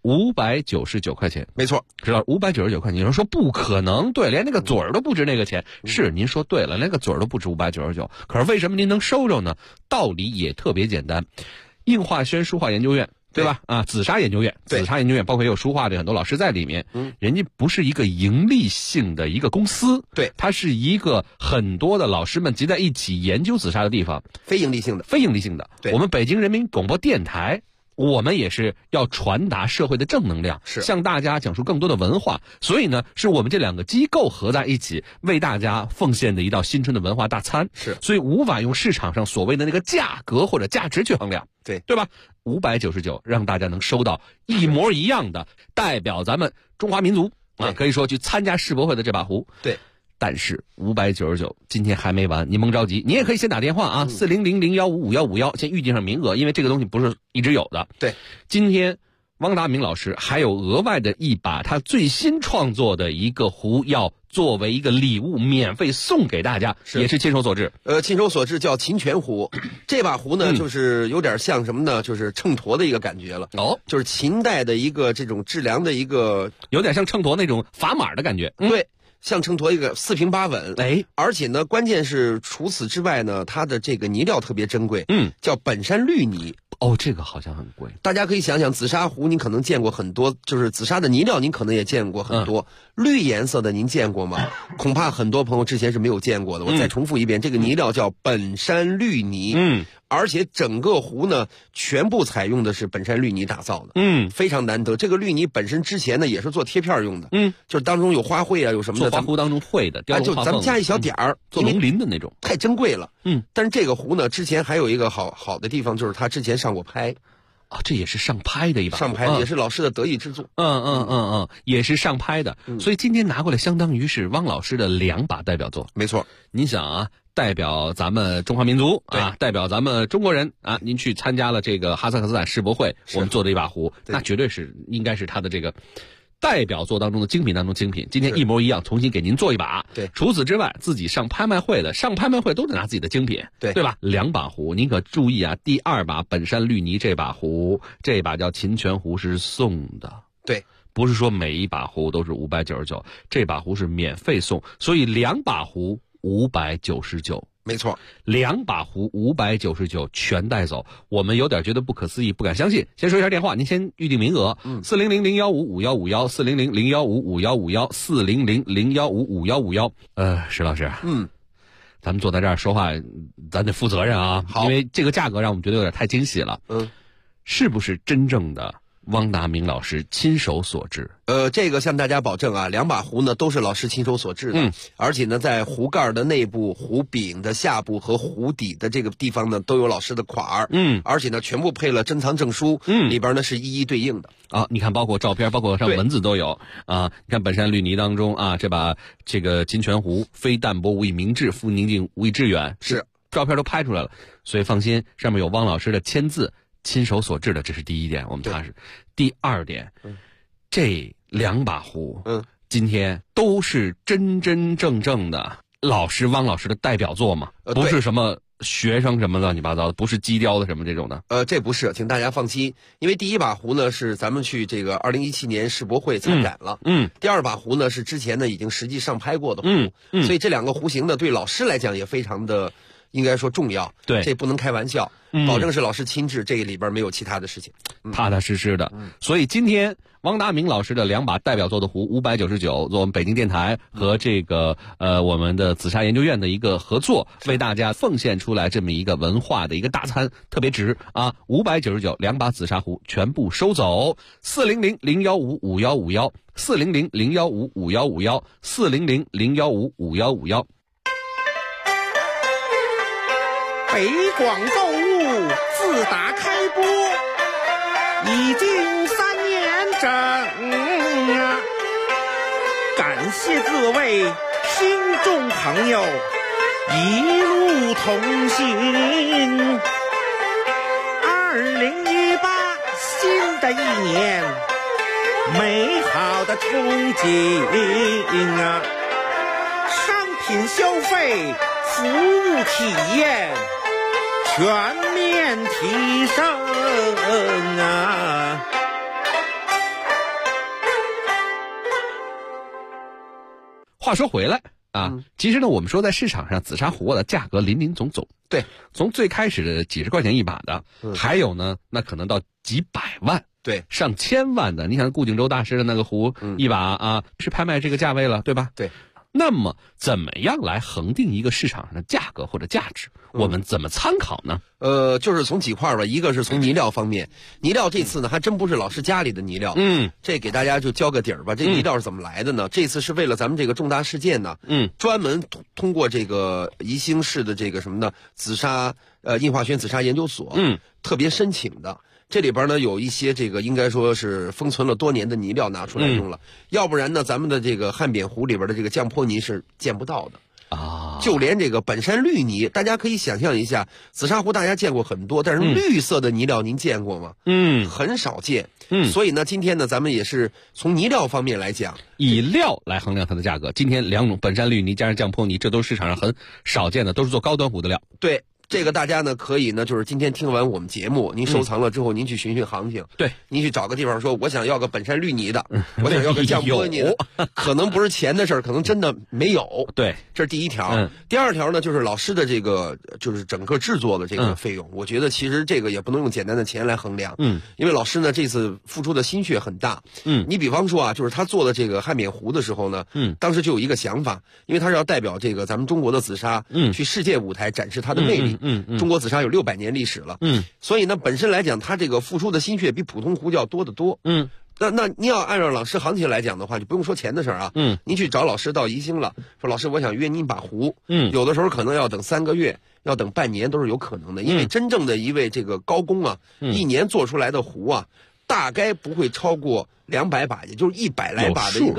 ，599块钱， 没错， 知道599块钱。有人说不可能，对，连那个嘴儿都不值那个钱。是，您说对了，连个嘴儿都不值599。可是为什么您能收着呢？道理也特别简单。应化轩书画研究院，对吧？紫砂研究院，包括也有书画的很多老师在里面。人家不是一个盈利性的一个公司， 对， 它是一个很多的老师们集在一起研究紫砂的地方， 非盈利性的。 对，我们北京人民广播电台。我们也是要传达社会的正能量， 是向大家讲述更多的文化，所以呢，是我们这两个机构合在一起为大家奉献的一道新春的文化大餐。 是， 所以无法用市场上所谓的那个价格或者价值去衡量，对吧？599让大家能收到一模一样的代表咱们中华民族可以说去参加世博会的这把壶。 对。 但是599今天还没完，您甭着急，你也可以先打电话4000155151先预定上名额，因为这个东西不是一直有的。 对， 今天汪达明老师还有额外的一把他最新创作的一个壶，要作为一个礼物免费送给大家，也是亲手所制。 亲手所制叫秦泉壶，这把壶呢，就是有点像什么呢？就是秤砣的一个感觉了。就是秦代的一个这种质量的一个， 有点像秤砣那种砝码的感觉。 对。像秤砣一个4平8稳，而且呢，关键是除此之外呢，它的这个泥料特别珍贵，叫本山绿泥。 这个好像很贵。 大家可以想想，紫砂壶您可能见过很多，就是紫砂的泥料您可能也见过很多，绿颜色的您见过吗？恐怕很多朋友之前是没有见过的。我再重复一遍，这个泥料叫本山绿泥，而且整个壶呢，全部采用的是本山绿泥打造的，非常难得。这个绿泥本身之前呢，也是做贴片用的，就是当中有花卉啊，有什么的， 做花壶当中会的， 就咱们加一小点儿， 做龙鳞的那种， 太珍贵了。但是这个壶呢，之前还有一个好的地方，就是它之前上过拍。 这也是上拍的一把， 上拍的也是老师的得意之作。 也是上拍的。所以今天拿过来，相当于是汪老师的2把代表作。 没错， 您想啊， 代表咱们中华民族啊，代表咱们中国人啊，您去参加了这个哈萨克斯坦世博会，我们做的一把壶，那绝对是应该是他的这个代表作当中的精品当中精品，今天一模一样，重新给您做一把。 对， 除此之外，自己上拍卖会都得拿自己的精品，对吧？2把壶，您可注意啊，第2把本山绿泥这把壶，这把叫秦泉壶是送的， 对， 不是说每一把壶都是599，这把壶是免费送，所以2把壶599。 没错 ，2把壶599全带走，我们有点觉得不可思议，不敢相信。先说一下电话，您先预定名额，400-015-5151，400-015-5151，400-015-5151。石老师，咱们坐在这儿说话，咱得负责任啊，因为这个价格让我们觉得有点太惊喜了。是不是真正的汪达明老师亲手所制？ 这个向大家保证啊，2把壶呢都是老师亲手所制的，而且呢，在壶盖的内部、壶柄的下部和壶底的这个地方呢，都有老师的款儿，而且呢，全部配了珍藏证书，里边呢是一一对应的啊。你看，包括照片，包括上文字都有啊。你看本山绿泥当中啊，这把这个金泉壶，非淡泊无以明志，复宁静无以致远， 是照片都拍出来了，所以放心，上面有汪老师的签字。亲手所制的，这是第一点，我们踏实。第2点，这2把壶，今天都是真真正正的汪老师的代表作嘛，不是什么学生什么乱七八糟的，不是机雕的什么这种的。 这不是，请大家放心，因为第1把壶呢是咱们去这个2017年世博会参展了，第2把壶呢是之前呢已经实际上拍过的壶，所以这2个壶型呢对老师来讲也非常的。应该说重要， 对， 这不能开玩笑，保证是老师亲制，这个里边没有其他的事情， 踏踏实实的。所以今天汪达明老师的2把代表作的壶599，做我们北京电台和这个我们的紫砂研究院的一个合作，为大家奉献出来这么一个文化的一个大餐，特别值啊！599，2把紫砂壶全部收走，400-015-5151，400-015-5151，400-015-5151。 北广购物自打开播已经3年整啊！感谢各位听众朋友一路同行。2018新的一年，美好的憧憬啊！商品消费，服务体验。全面提升啊！ 话说回来啊，其实呢，我们说在市场上紫砂壶的价格林林总总， 对， 从最开始的几十块钱一把的，还有呢，那可能到几百万， 对， 上千万的。你想顾景舟大师的那个壶一把啊，是拍卖这个价位了，对吧？ 对。 那么，怎么样来恒定一个市场上的价格或者价值？我们怎么参考呢？ 就是从几块吧，一个是从泥料方面，泥料这次呢还真不是老师家里的泥料，这给大家就交个底儿吧。这泥料是怎么来的呢？这次是为了咱们这个重大事件呢，专门通过这个宜兴市的这个什么呢，紫砂印化轩紫砂研究所，特别申请的。这里边呢有一些这个应该说是封存了多年的泥料拿出来用了，要不然呢咱们的这个汉扁壶里边的这个降坡泥是见不到的啊。就连这个本山绿泥，大家可以想象一下，紫砂壶大家见过很多，但是绿色的泥料您见过吗？很少见。所以呢，今天呢咱们也是从泥料方面来讲， 以料来衡量它的价格。今天2种本山绿泥加上降坡泥，这都是市场上很少见的，都是做高端壶的料。 对。这个大家呢可以呢，就是今天听完我们节目，您收藏了之后，您去寻寻行情。 对， 您去找个地方说，我想要个本山绿泥的，我想要个降坡泥的，可能不是钱的事儿，可能真的没有。 对， 这是第一条。第二条呢，就是老师的这个就是整个制作的这个费用，我觉得其实这个也不能用简单的钱来衡量。因为老师呢这次付出的心血很大。你比方说啊，就是他做的这个汉扁壶的时候呢，当时就有一个想法，因为他是要代表这个咱们中国的紫砂，去世界舞台展示它的魅力。中国紫砂有600年历史了，所以呢，本身来讲，它这个付出的心血比普通壶就要多得多，那您要按照老师行情来讲的话，就不用说钱的事儿啊，您去找老师到宜兴了，说老师我想约您把壶，有的时候可能要等3个月，要等半年都是有可能的，因为真正的一位这个高工啊，一年做出来的壶啊，大概不会超过200把，也就是100来把的一个量。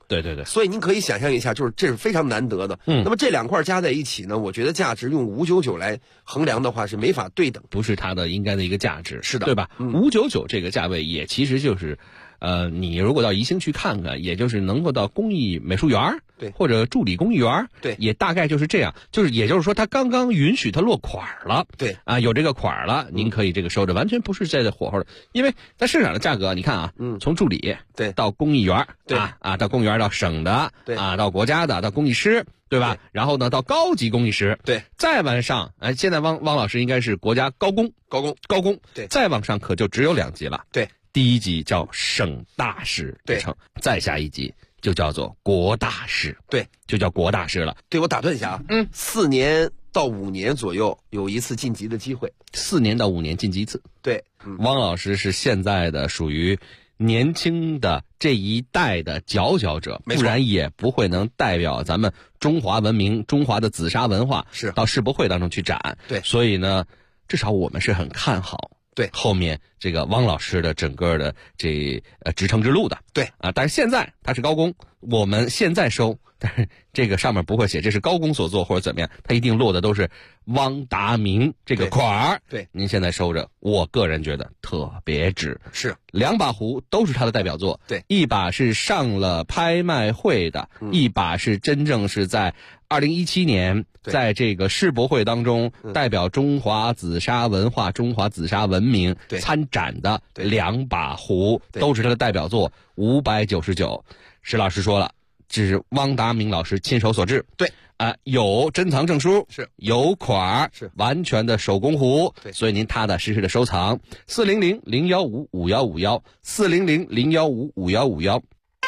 对对对， 所以您可以想象一下，就是这是非常难得的。那么这2块加在一起呢，我觉得价值用599来衡量的话是没法对等， 不是它的应该的一个价值， 是的， 对吧？599这个价位也其实就是。你如果到宜兴去看看，也就是能够到工艺美术园， 对， 或者助理工艺园， 对， 也大概就是这样，也就是说，它刚刚允许它落款了， 对， 有这个款了，您可以这个收着，完全不是在这火候的，因为在市场的价格，你看啊，从助理对到工艺园， 对到工艺园到省的， 对到国家的，到工艺师。对吧？然后呢，到高级工艺师， 对， 再往上，现在汪老师应该是国家高工， 对， 再往上可就只有2级了， 对， 第1级叫省大师之称，再下一级就叫做国大师， 对， 就叫国大师了。 对，我打断一下啊，4年到5年左右有一次晋级的机会 ，4年到5年晋级一次， 对， 汪老师是现在的属于。年轻的这一代的佼佼者，不然也不会能代表咱们中华文明、中华的紫砂文化是到世博会当中去展。 对， 所以呢，至少我们是很看好对后面这个汪老师的整个的职称之路的。 对但是现在他是高工，我们现在收，但是这个上面不会写这是高工所做或者怎么样，他一定落的都是汪达明这个款儿。 对， 您现在收着，我个人觉得特别值。 是 2把壶都是他的代表作， 对， 一把是上了拍卖会的，一把是真正是在2017年在这个世博会当中代表中华紫砂文化、中华紫砂文明参展的2把壶，都是他的代表作，599。石老师说了，这是汪达明老师亲手所制， 对， 有珍藏证书， 是有款， 是完全的手工壶， 对， 所以您踏踏实实的收藏。400-015-5151，400-015-5151。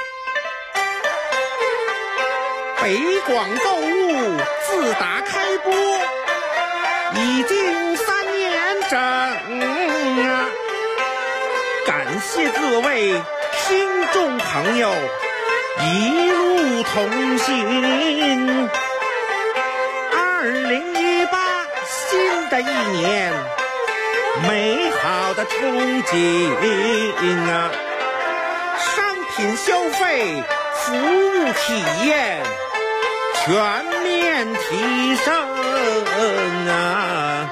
北广购物自打开播已经3年整啊！感谢各位听众朋友一路同行。2018新的一年，美好的憧憬啊！商品消费、服务体验全面提升啊！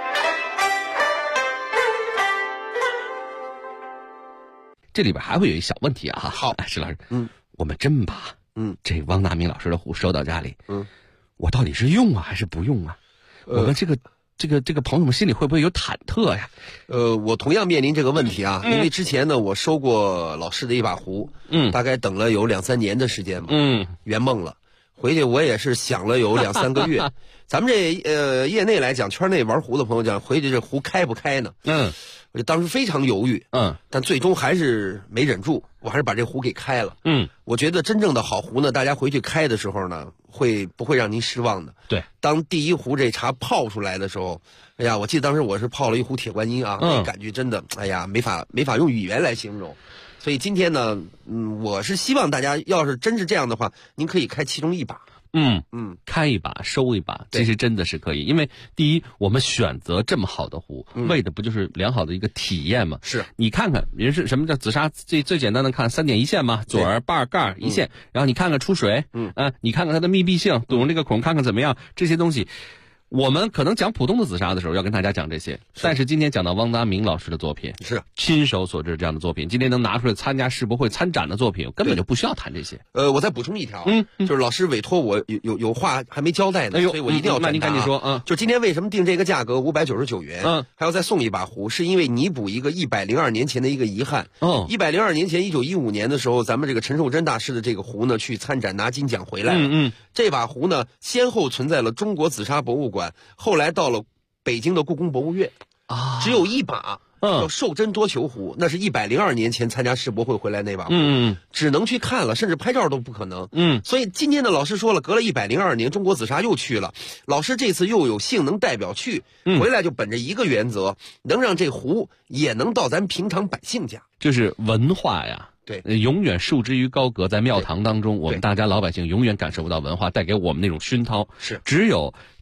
这里边还会有一小问题啊！好，石老师，我们真把这汪达明老师的壶收到家里，我到底是用啊还是不用啊？我们这个朋友们心里会不会有忐忑呀？ 我同样面临这个问题啊，因为之前呢，我收过老师的一把壶，大概等了有2-3年的时间吧，圆梦了。回去我也是想了有2-3个月。咱们这业内来讲，圈内玩壶的朋友讲，回去这壶开不开呢？我就当时非常犹豫，但最终还是没忍住，我还是把这壶给开了。我觉得真正的好壶呢，大家回去开的时候呢，不会让您失望的。 对， 当第一壶这茶泡出来的时候，哎呀，我记得当时我是泡了一壶铁观音啊，那感觉真的，哎呀，没法用语言来形容。所以今天呢，我是希望大家要是真是这样的话，您可以开其中一把。 开一把收一把，其实真的是可以。因为第一，我们选择这么好的壶，为的不就是良好的一个体验吗？ 是你看看人是什么叫紫砂最简单的看3点一线嘛，嘴儿、把、盖一线，然后你看看出水，你看看它的密闭性，堵上这个孔看看怎么样，这些东西。我们可能讲普通的紫砂的时候要跟大家讲这些，但是今天讲到汪达明老师的作品，是亲手所制这样的作品，今天能拿出来参加世博会参展的作品，根本就不需要谈这些。 我再补充一条，就是老师委托我有话还没交代呢，所以我一定要转达。 那您赶紧说， 就今天为什么定这个价格599元，还要再送一把壶，是因为弥补一个102年前的一个遗憾。102年前1915年的时候，咱们这个陈寿珍大师的这个壶呢，去参展拿金奖回来了。这把壶呢，先后存在了中国紫砂博物馆，后来到了北京的故宫博物院，只有一把叫寿珍多球壶，那是102年前参加世博会回来那把壶，只能去看了，甚至拍照都不可能。所以今天的老师说了，隔了102年，中国紫砂又去了，老师这次又有幸能代表去，回来就本着一个原则，能让这壶也能到咱平常百姓家， 就是文化呀。 对， 永远束之于高阁，在庙堂当中，我们大家老百姓永远感受不到文化带给我们那种熏陶。 是， 只有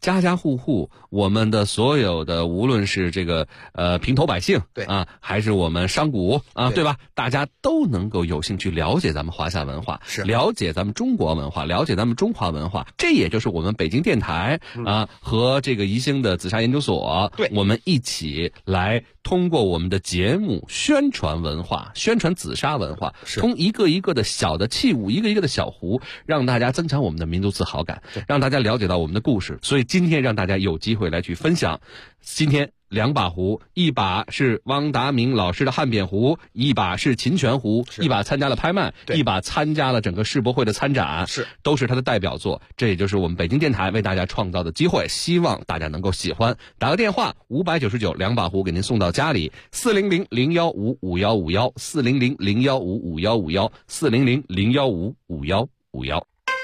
家家户户，我们的所有的无论是这个平头百姓， 对啊，还是我们商贾啊，对吧？大家都能够有兴趣了解咱们华夏文化， 是了解咱们中国文化，了解咱们中华文化。这也就是我们北京电台啊和这个宜兴的紫砂研究所， 对， 我们一起来通过我们的节目宣传文化，宣传紫砂文化，从一个一个的小的器物，一个一个的小壶，让大家增强我们的民族自豪感，让大家了解到我们的故事。所以今天让大家有机会来去分享，今天2把壶，一把是汪达明老师的汉扁壶，一把是秦泉壶，一把参加了拍卖，一把参加了整个世博会的参展，都是他的代表作。这也就是我们北京电台为大家创造的机会，希望大家能够喜欢。打个电话599 2把壶给您送到家里，400-015-5151 400-015-5151 400-015-5151。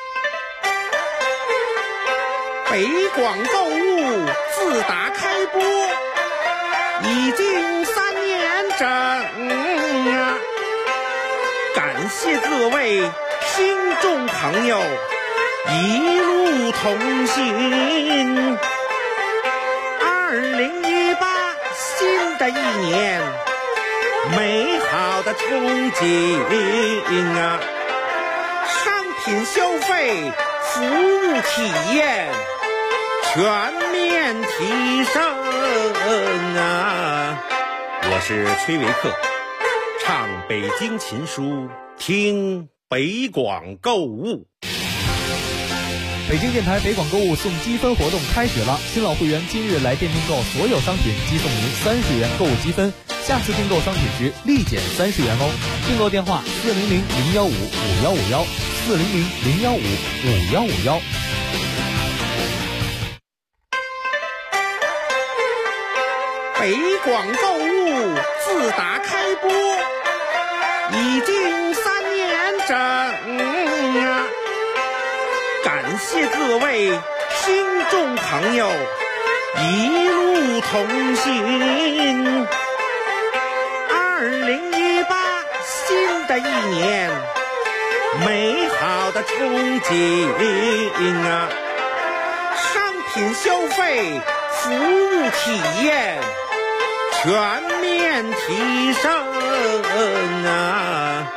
北广购物自打开播已经3年整啊！感谢各位听众朋友一路同行。2018新的一年，美好的憧憬啊！商品消费，服务体验全面提升啊！我是崔维克，唱北京琴书，听北广购物。 北京电台北广购物送积分活动开始了，新老会员今日来店订购所有商品，即送您30元购物积分，下次订购商品时立减30元哦。订购电话400-015-5151 400-015-5151。 北广购物自打开播已经3年整啊！感谢各位听众朋友一路同行。2018新的一年，美好的憧憬啊！商品消费，服务体验全面提升啊！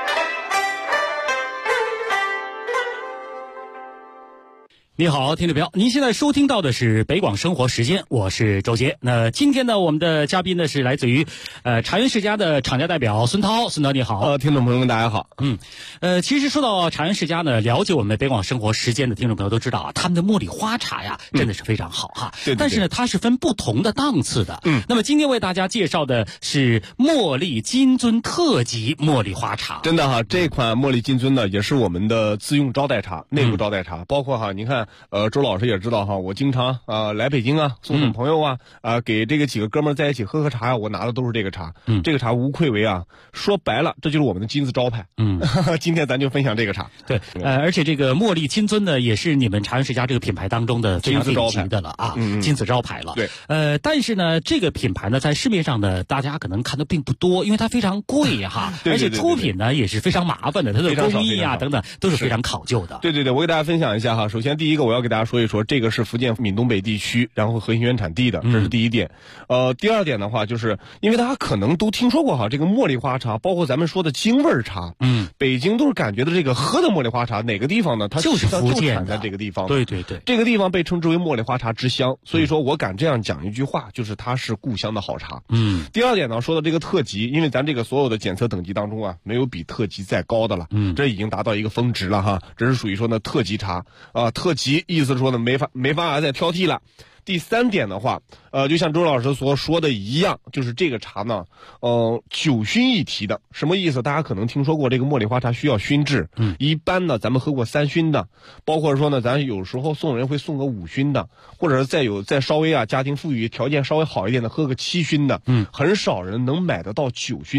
你好，听众朋友，您现在收听到的是北广生活时间，我是周杰。那今天呢，我们的嘉宾呢是来自于茶园世家的厂家代表孙涛。孙涛你好。 听众朋友们大家好。 其实说到茶园世家呢，了解我们北广生活时间的听众朋友都知道啊，他们的茉莉花茶呀真的是非常好哈。 对。 但是呢，它是分不同的档次的。那么今天为大家介绍的是茉莉金樽特级茉莉花茶。 真的哈，这款茉莉金樽呢也是我们的自用招待茶，内部招待茶，包括哈，您看。周老师也知道哈，我经常来北京啊，送送朋友啊，给这个几个哥们儿在一起喝喝茶呀，我拿的都是这个茶。这个茶无愧为说白了，这就是我们的金字招牌。今天咱就分享这个茶。 对，而且这个茉莉金樽呢，也是你们茶园世家这个品牌当中的非常顶级的了啊，金字招牌了。 对， 但是呢，这个品牌呢，在市面上呢，大家可能看的并不多，因为它非常贵哈，而且出品呢也是非常麻烦的，它的工艺啊等等都是非常考究的。 对，我给大家分享一下哈。首先第一个，我要给大家说一说，这个是福建闽东北地区，然后核心原产地的，这是第一点。第二点的话，就是因为大家可能都听说过哈，这个茉莉花茶，包括咱们说的京味茶，北京都是感觉的这个喝的茉莉花茶，哪个地方呢？它就是福建产在这个地方。 对， 这个地方被称之为茉莉花茶之乡，所以说我敢这样讲一句话，就是它是故乡的好茶。第二点呢，说到这个特级，因为咱这个所有的检测等级当中没有比特级再高的了，这已经达到一个峰值了哈，这是属于说呢特级茶特级意思说呢没法再挑剔了。第三点的话，就像周老师所说的一样，就是这个茶呢，酒熏一提的，什么意思？大家可能听说过这个茉莉花茶需要熏制，一般呢咱们喝过3熏的，包括说呢咱有时候送人会送个5熏的，或者是再稍微家庭富裕条件稍微好一点的喝个7熏的，很少人能买得到9熏的。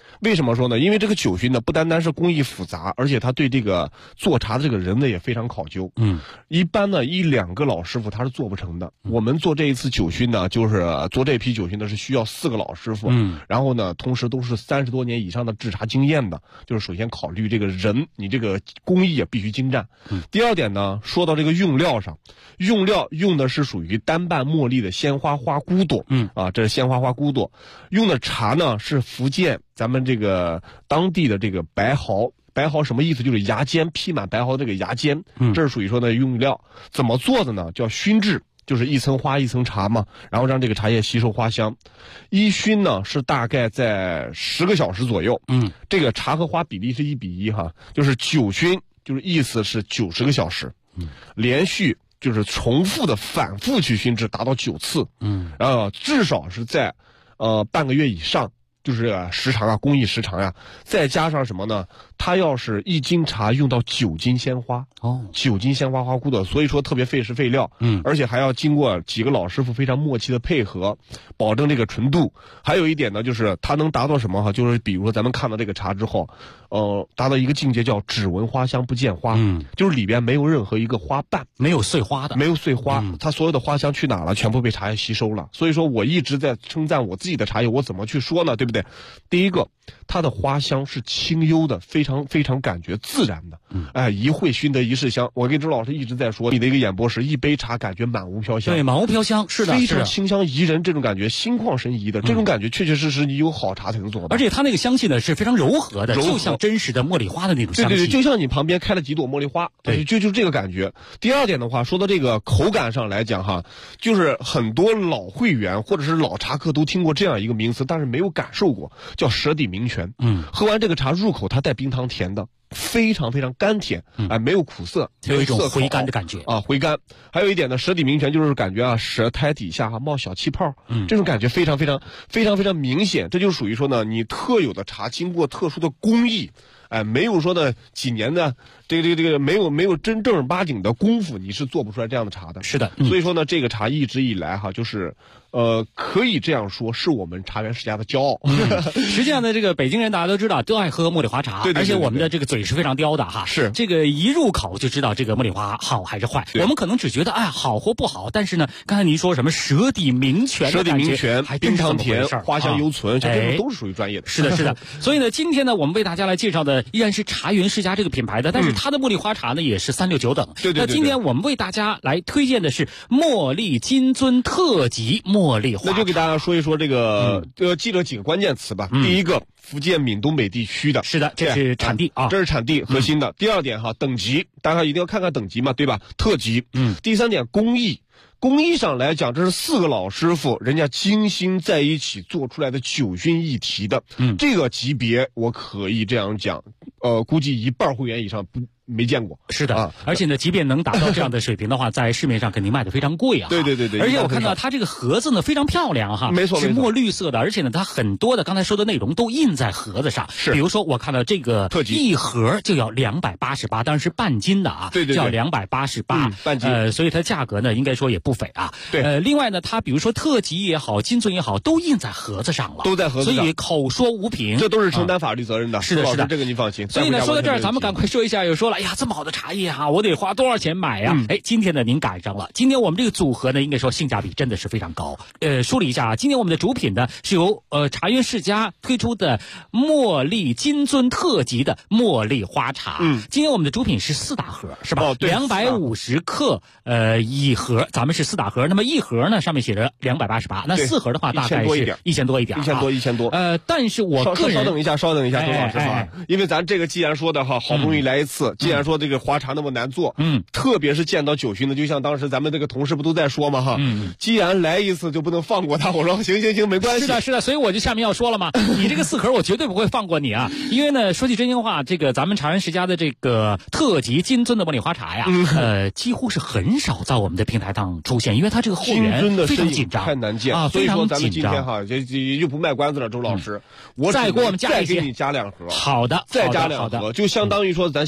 为什么说呢？因为这个酒熏呢，不单单是工艺复杂，而且他对这个做茶的这个人呢也非常考究。一般呢1-2个老师傅他是做不成的。我们做这一次酒熏呢，就是做这批酒熏呢是需要4个老师傅。然后呢，同时都是30多年以上的制茶经验的。就是首先考虑这个人，你这个工艺也必须精湛。第二点呢，说到这个用料上，用料用的是属于单瓣茉莉的鲜花花骨朵。这是鲜花花骨朵。用的茶呢是福建咱们这个当地的这个白毫。白毫什么意思？就是芽尖，披满白毫这个芽尖。这是属于说呢用料。怎么做的呢？叫熏制，就是一层花一层茶嘛，然后让这个茶叶吸收花香。一熏呢是大概在10个小时左右。这个茶和花比例是1比1哈，就是酒熏，就是意思是90个小时。连续就是重复的反复去熏制，达到9次。至少是在半个月以上。就是时长啊，工艺时长呀，再加上什么呢？它要是1斤茶用到9斤鲜花，9斤鲜花花骨朵，所以说特别费时费料。而且还要经过几个老师傅非常默契的配合，保证这个纯度。还有一点呢，就是它能达到什么哈？就是比如说咱们看到这个茶之后，达到一个境界叫只闻花香不见花，就是里边没有任何一个花瓣， 没有碎花的， 没有碎花，它所有的花香去哪了？全部被茶叶吸收了。所以说我一直在称赞我自己的茶叶，我怎么去说呢？对不对？第一个，它的花香是清幽的，非常非常感觉自然的。一会熏得一世香。我跟周老师一直在说，你的一个演播时，一杯茶感觉满屋飘香。 对，满屋飘香，是的， 非常清香宜人，这种感觉心旷神怡的，这种感觉确确实实你有好茶才能做到。 而且它那个香气呢是非常柔和的，就像真实的茉莉花的那种香气。 对，就像你旁边开了几朵茉莉花，就这个感觉。第二点的话，说到这个口感上来讲哈，就是很多老会员或者是老茶客都听过这样一个名词，但是没有感受过，叫舌底鸣泉。喝完这个茶入口，它带冰糖甜的，非常非常甘甜，没有苦涩， 有一种回甘的感觉啊，回甘。还有一点呢，舌底鸣泉就是感觉舌苔底下冒小气泡，这种感觉非常非常非常非常明显。这就属于说呢，你特有的茶经过特殊的工艺，没有说的几年的这个没有真正儿八经的功夫，你是做不出来这样的茶的。 是的， 所以说呢，这个茶一直以来哈，就是可以这样说，是我们茶园世家的骄傲。 实际上呢，这个北京人大家都知道，都爱喝茉莉花茶， 对， 而且我们的这个嘴是非常刁的哈。 是这个一入口就知道这个茉莉花好还是坏。我们可能只觉得好或不好，但是呢，刚才您说什么舌底鸣泉的感觉， 舌底鸣泉， 还冰糖甜，花香犹存，像这种都是属于专业的。 是的，是的。所以呢，今天呢，我们为大家来介绍的依然是茶园世家这个品牌的，但是它的茉莉花茶呢也是369等。 对。 那今天我们为大家来推荐的是茉莉金樽特级茉莉花茶。 那就给大家说一说这个记着几个关键词吧。第一个，福建闽东北地区的， 是的，这是产地啊， 这是产地核心的。第二点哈，等级，大家一定要看看等级嘛，对吧？特级。第三点，工艺。工艺上来讲，这是4个老师傅人家精心在一起做出来的酒熏一体的，这个级别我可以这样讲，估计1半会员以上没见过。 是的，而且呢，即便能达到这样的水平的话，在市面上肯定卖的非常贵啊。 对。 而且我看到它这个盒子呢非常漂亮哈， 没错， 是墨绿色的，而且呢，它很多的刚才说的内容都印在盒子上。 是， 比如说我看到这个特级一盒就要288，当然是半斤的啊， 对， 叫288， 半斤。 所以它价格呢应该说也不菲啊。 对。 另外呢，它比如说特级也好，金樽也好，都印在盒子上了， 都在盒子上， 所以口说无凭， 这都是承担法律责任的。 是的， 这个您放心。 所以呢，说到这儿，咱们赶快说一下，又说了，哎呀，这么好的茶叶哈，我得花多少钱买呀？今天呢，您赶上了。今天我们这个组合呢，应该说性价比真的是非常高。梳理一下啊，今天我们的主品呢是由茶园世家推出的茉莉金樽特级的茉莉花茶。今天我们的主品是4大盒，是吧？250克一盒，咱们是4大盒。那么一盒呢，上面写着288，那4盒的话大概是1000多一点 ，1000多。 但是我个人稍等一下，周老师哈，因为咱这个既然说的哈，好不容易来一次，既然说这个花茶那么难做，特别是见到酒熏的，就像当时咱们这个同事不都在说嘛哈，既然来一次就不能放过他。我说行，没关系。 是的，所以我就下面要说了嘛，你这个4盒我绝对不会放过你啊，因为呢，说句真心话，这个咱们茶园世家的这个特级金樽的茉莉花茶呀，几乎是很少在我们的平台上出现，因为它这个货源非常紧张， 太难见啊， 所以说咱们今天哈就不卖关子了，周老师，我再给我们加再给你加2盒， 好的， 再加2盒，就相当于说咱现在是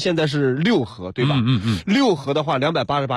是6盒，对吧？6盒的话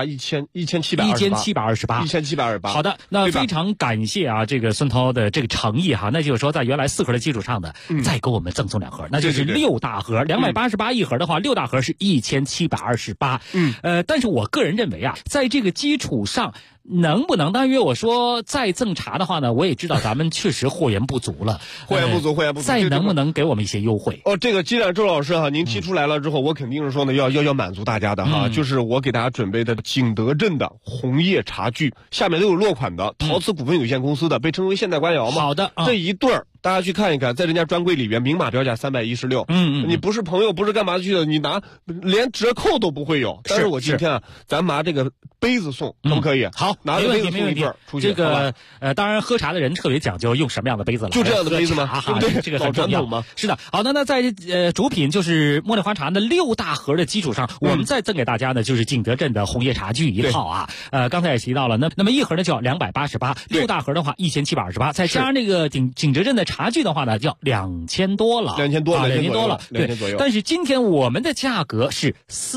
，288，1728，1728。 好的，那非常感谢啊，这个孙涛的这个诚意哈，那就是说在原来4盒的基础上的，再给我们赠送2盒，那就是6大盒，288一盒的话，6大盒是1728。但是我个人认为啊，在这个基础上。能不能？当然，我说再赠茶的话呢，我也知道咱们确实货源不足了， 货源不足。 再能不能给我们一些优惠？ 这个既然周老师哈，您提出来了之后，我肯定是说呢，要满足大家的哈，就是我给大家准备的景德镇的红叶茶具，下面都有落款的，陶瓷股份有限公司的，被称为现代官窑嘛。 好的， 这一对儿。大家去看一看，在人家专柜里边明码标价316。你不是朋友，不是干嘛去的，你拿连折扣都不会有。但是我今天啊，咱拿这个杯子送，可不可以？ 好， 拿着杯子送一对出去。 这个当然喝茶的人特别讲究用什么样的杯子了， 就这样的杯子吗？ 对不对？这个很重要吗？ 是的。好的，那在主品就是茉莉花茶的6大盒的基础上，我们再赠给大家呢，就是景德镇的红叶茶具1套啊。刚才也提到了，那么1盒呢就要288，6大盒的话1728，再加上那个景德镇的茶具的话呢，就要2000多了 ，2000多了， 对。但是今天我们的价格是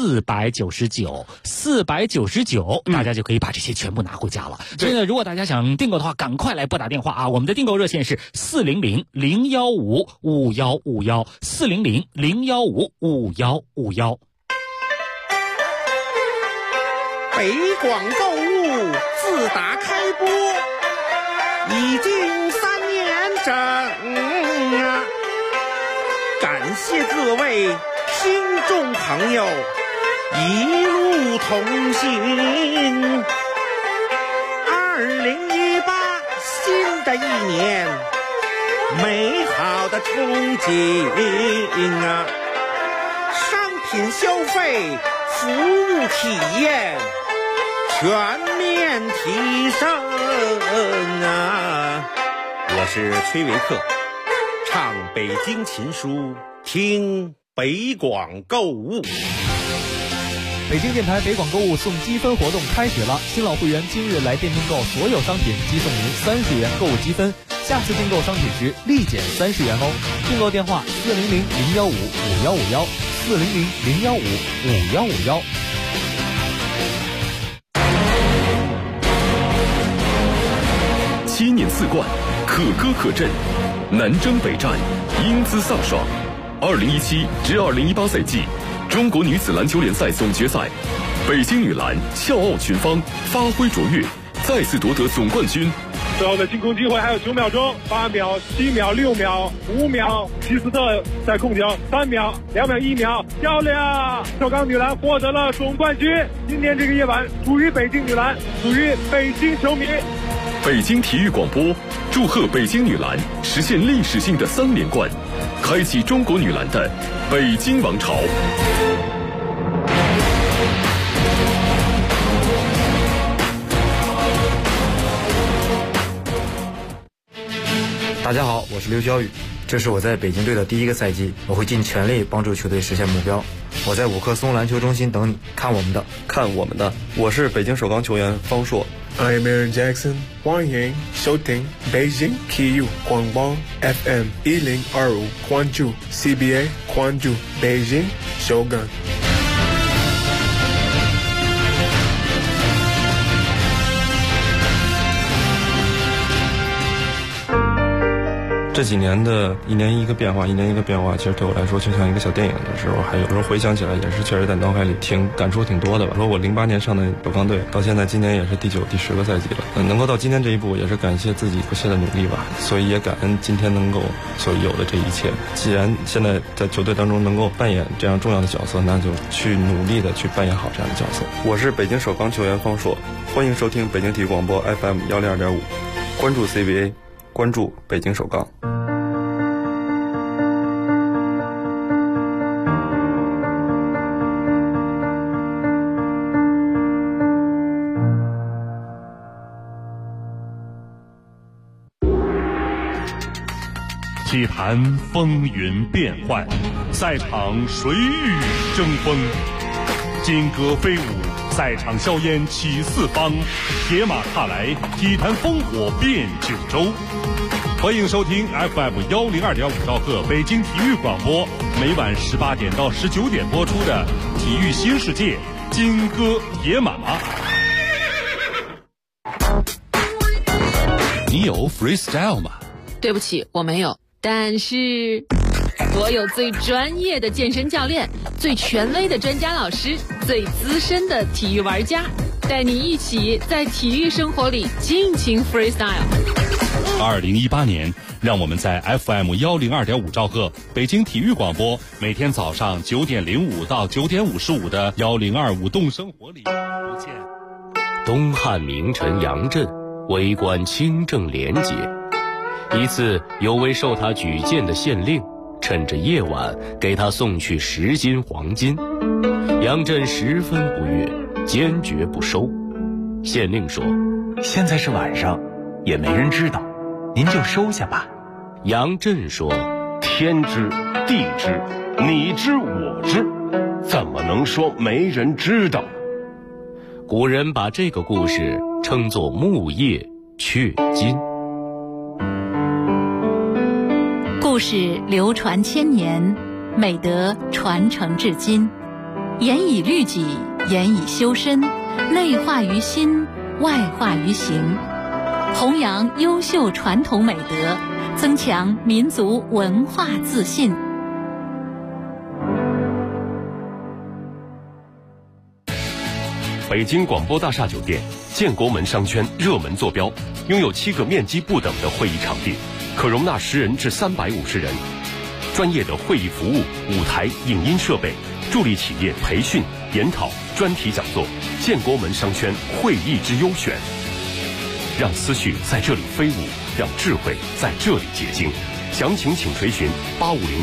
499，大家就可以把这些全部拿回家了。所以呢，如果大家想订购的话，赶快来拨打电话啊！我们的订购热线是400-015-5151，400-015-5151。 北广购物自打开播已经3年整啊！感谢各位听众朋友一路同行。2018新的一年，美好的憧憬啊！商品消费，服务体验全面提升啊！我是崔维克，唱北京琴书，听北广购物。 北京电台北广购物送积分活动开始了，新老会员今日来店订购所有商品，即送您30元购物积分，下次订购商品时立减30元哦。订购电话400-015-5151，400-015-5151。 7年4冠，可歌可阵，南征北战，英姿飒爽。2017至2018赛季中国女子篮球联赛总决赛，北京女篮笑傲群芳，发挥卓越，再次夺得总冠军。 最后的进攻机会还有9秒钟，8秒、7秒、6秒、5秒，希斯特在控球，3秒、2秒、1秒，漂亮！首钢女篮获得了总冠军。今天这个夜晚属于北京女篮，属于北京球迷。 北京体育广播祝贺北京女篮实现历史性的3连冠，开启中国女篮的北京王朝。 大家好，我是刘晓宇，这是我在北京队的第1个赛季，我会尽全力帮助球队实现目标。我在5棵松篮球中心等你，看我们的。 我是北京首钢球员方硕。 I am Aaron Jackson， 欢迎收听北京体育广播 FM 1025，关注 CBA， 关注北京首钢。 这几年的一年一个变化，其实对我来说就像一个小电影的时候，还有时候回想起来也是确实在脑海里感触挺多的吧。说我08年上的首钢队，到现在今年也是第9、第10个赛季了，能够到今天这一步，也是感谢自己不懈的努力吧。所以也感恩今天能够所有的这一切。既然现在在球队当中能够扮演这样重要的角色，那就去努力的去扮演好这样的角色。我是北京首钢球员方硕，欢迎收听北京体育广播 FM 102.5，关注 CBA， 关注北京首钢。 体坛风云变幻，赛场谁与争锋？金戈飞舞，赛场硝烟起四方，铁马踏来，体坛烽火遍9州。欢迎收听 FM 102.5兆赫北京体育广播每晚18点到19点播出的《体育新世界》金戈野马。你有 freestyle 吗？ 对不起，我没有。但是我有最专业的健身教练，最权威的专家老师，最资深的体育玩家，带你一起在体育生活里尽情 freestyle。 2018年，让我们在 FM 102.5兆赫北京体育广播，每天早上9点05到9点55的102舞动生活里不见。 东汉名臣杨震为官清正廉洁，一次有位受他举荐的县令趁着夜晚给他送去10斤黄金，杨震十分不悦，坚决不收。县令说： 现在是晚上，也没人知道，您就收下吧。 杨震说： 天知地知，你知我知，怎么能说没人知道？ 古人把这个故事称作木叶雀金。 故事流传千年，美德传承至今，严以律己，严以修身，内化于心，外化于行，弘扬优秀传统美德，增强民族文化自信。 北京广播大厦酒店建国门商圈热门坐标，拥有7个面积不等的会议场地，可容纳10人至350人。专业的会议服务、舞台、影音设备，助力企业培训、研讨、专题讲座。建国门商圈会议之优选，让思绪在这里飞舞，让智慧在这里结晶。详情请垂询850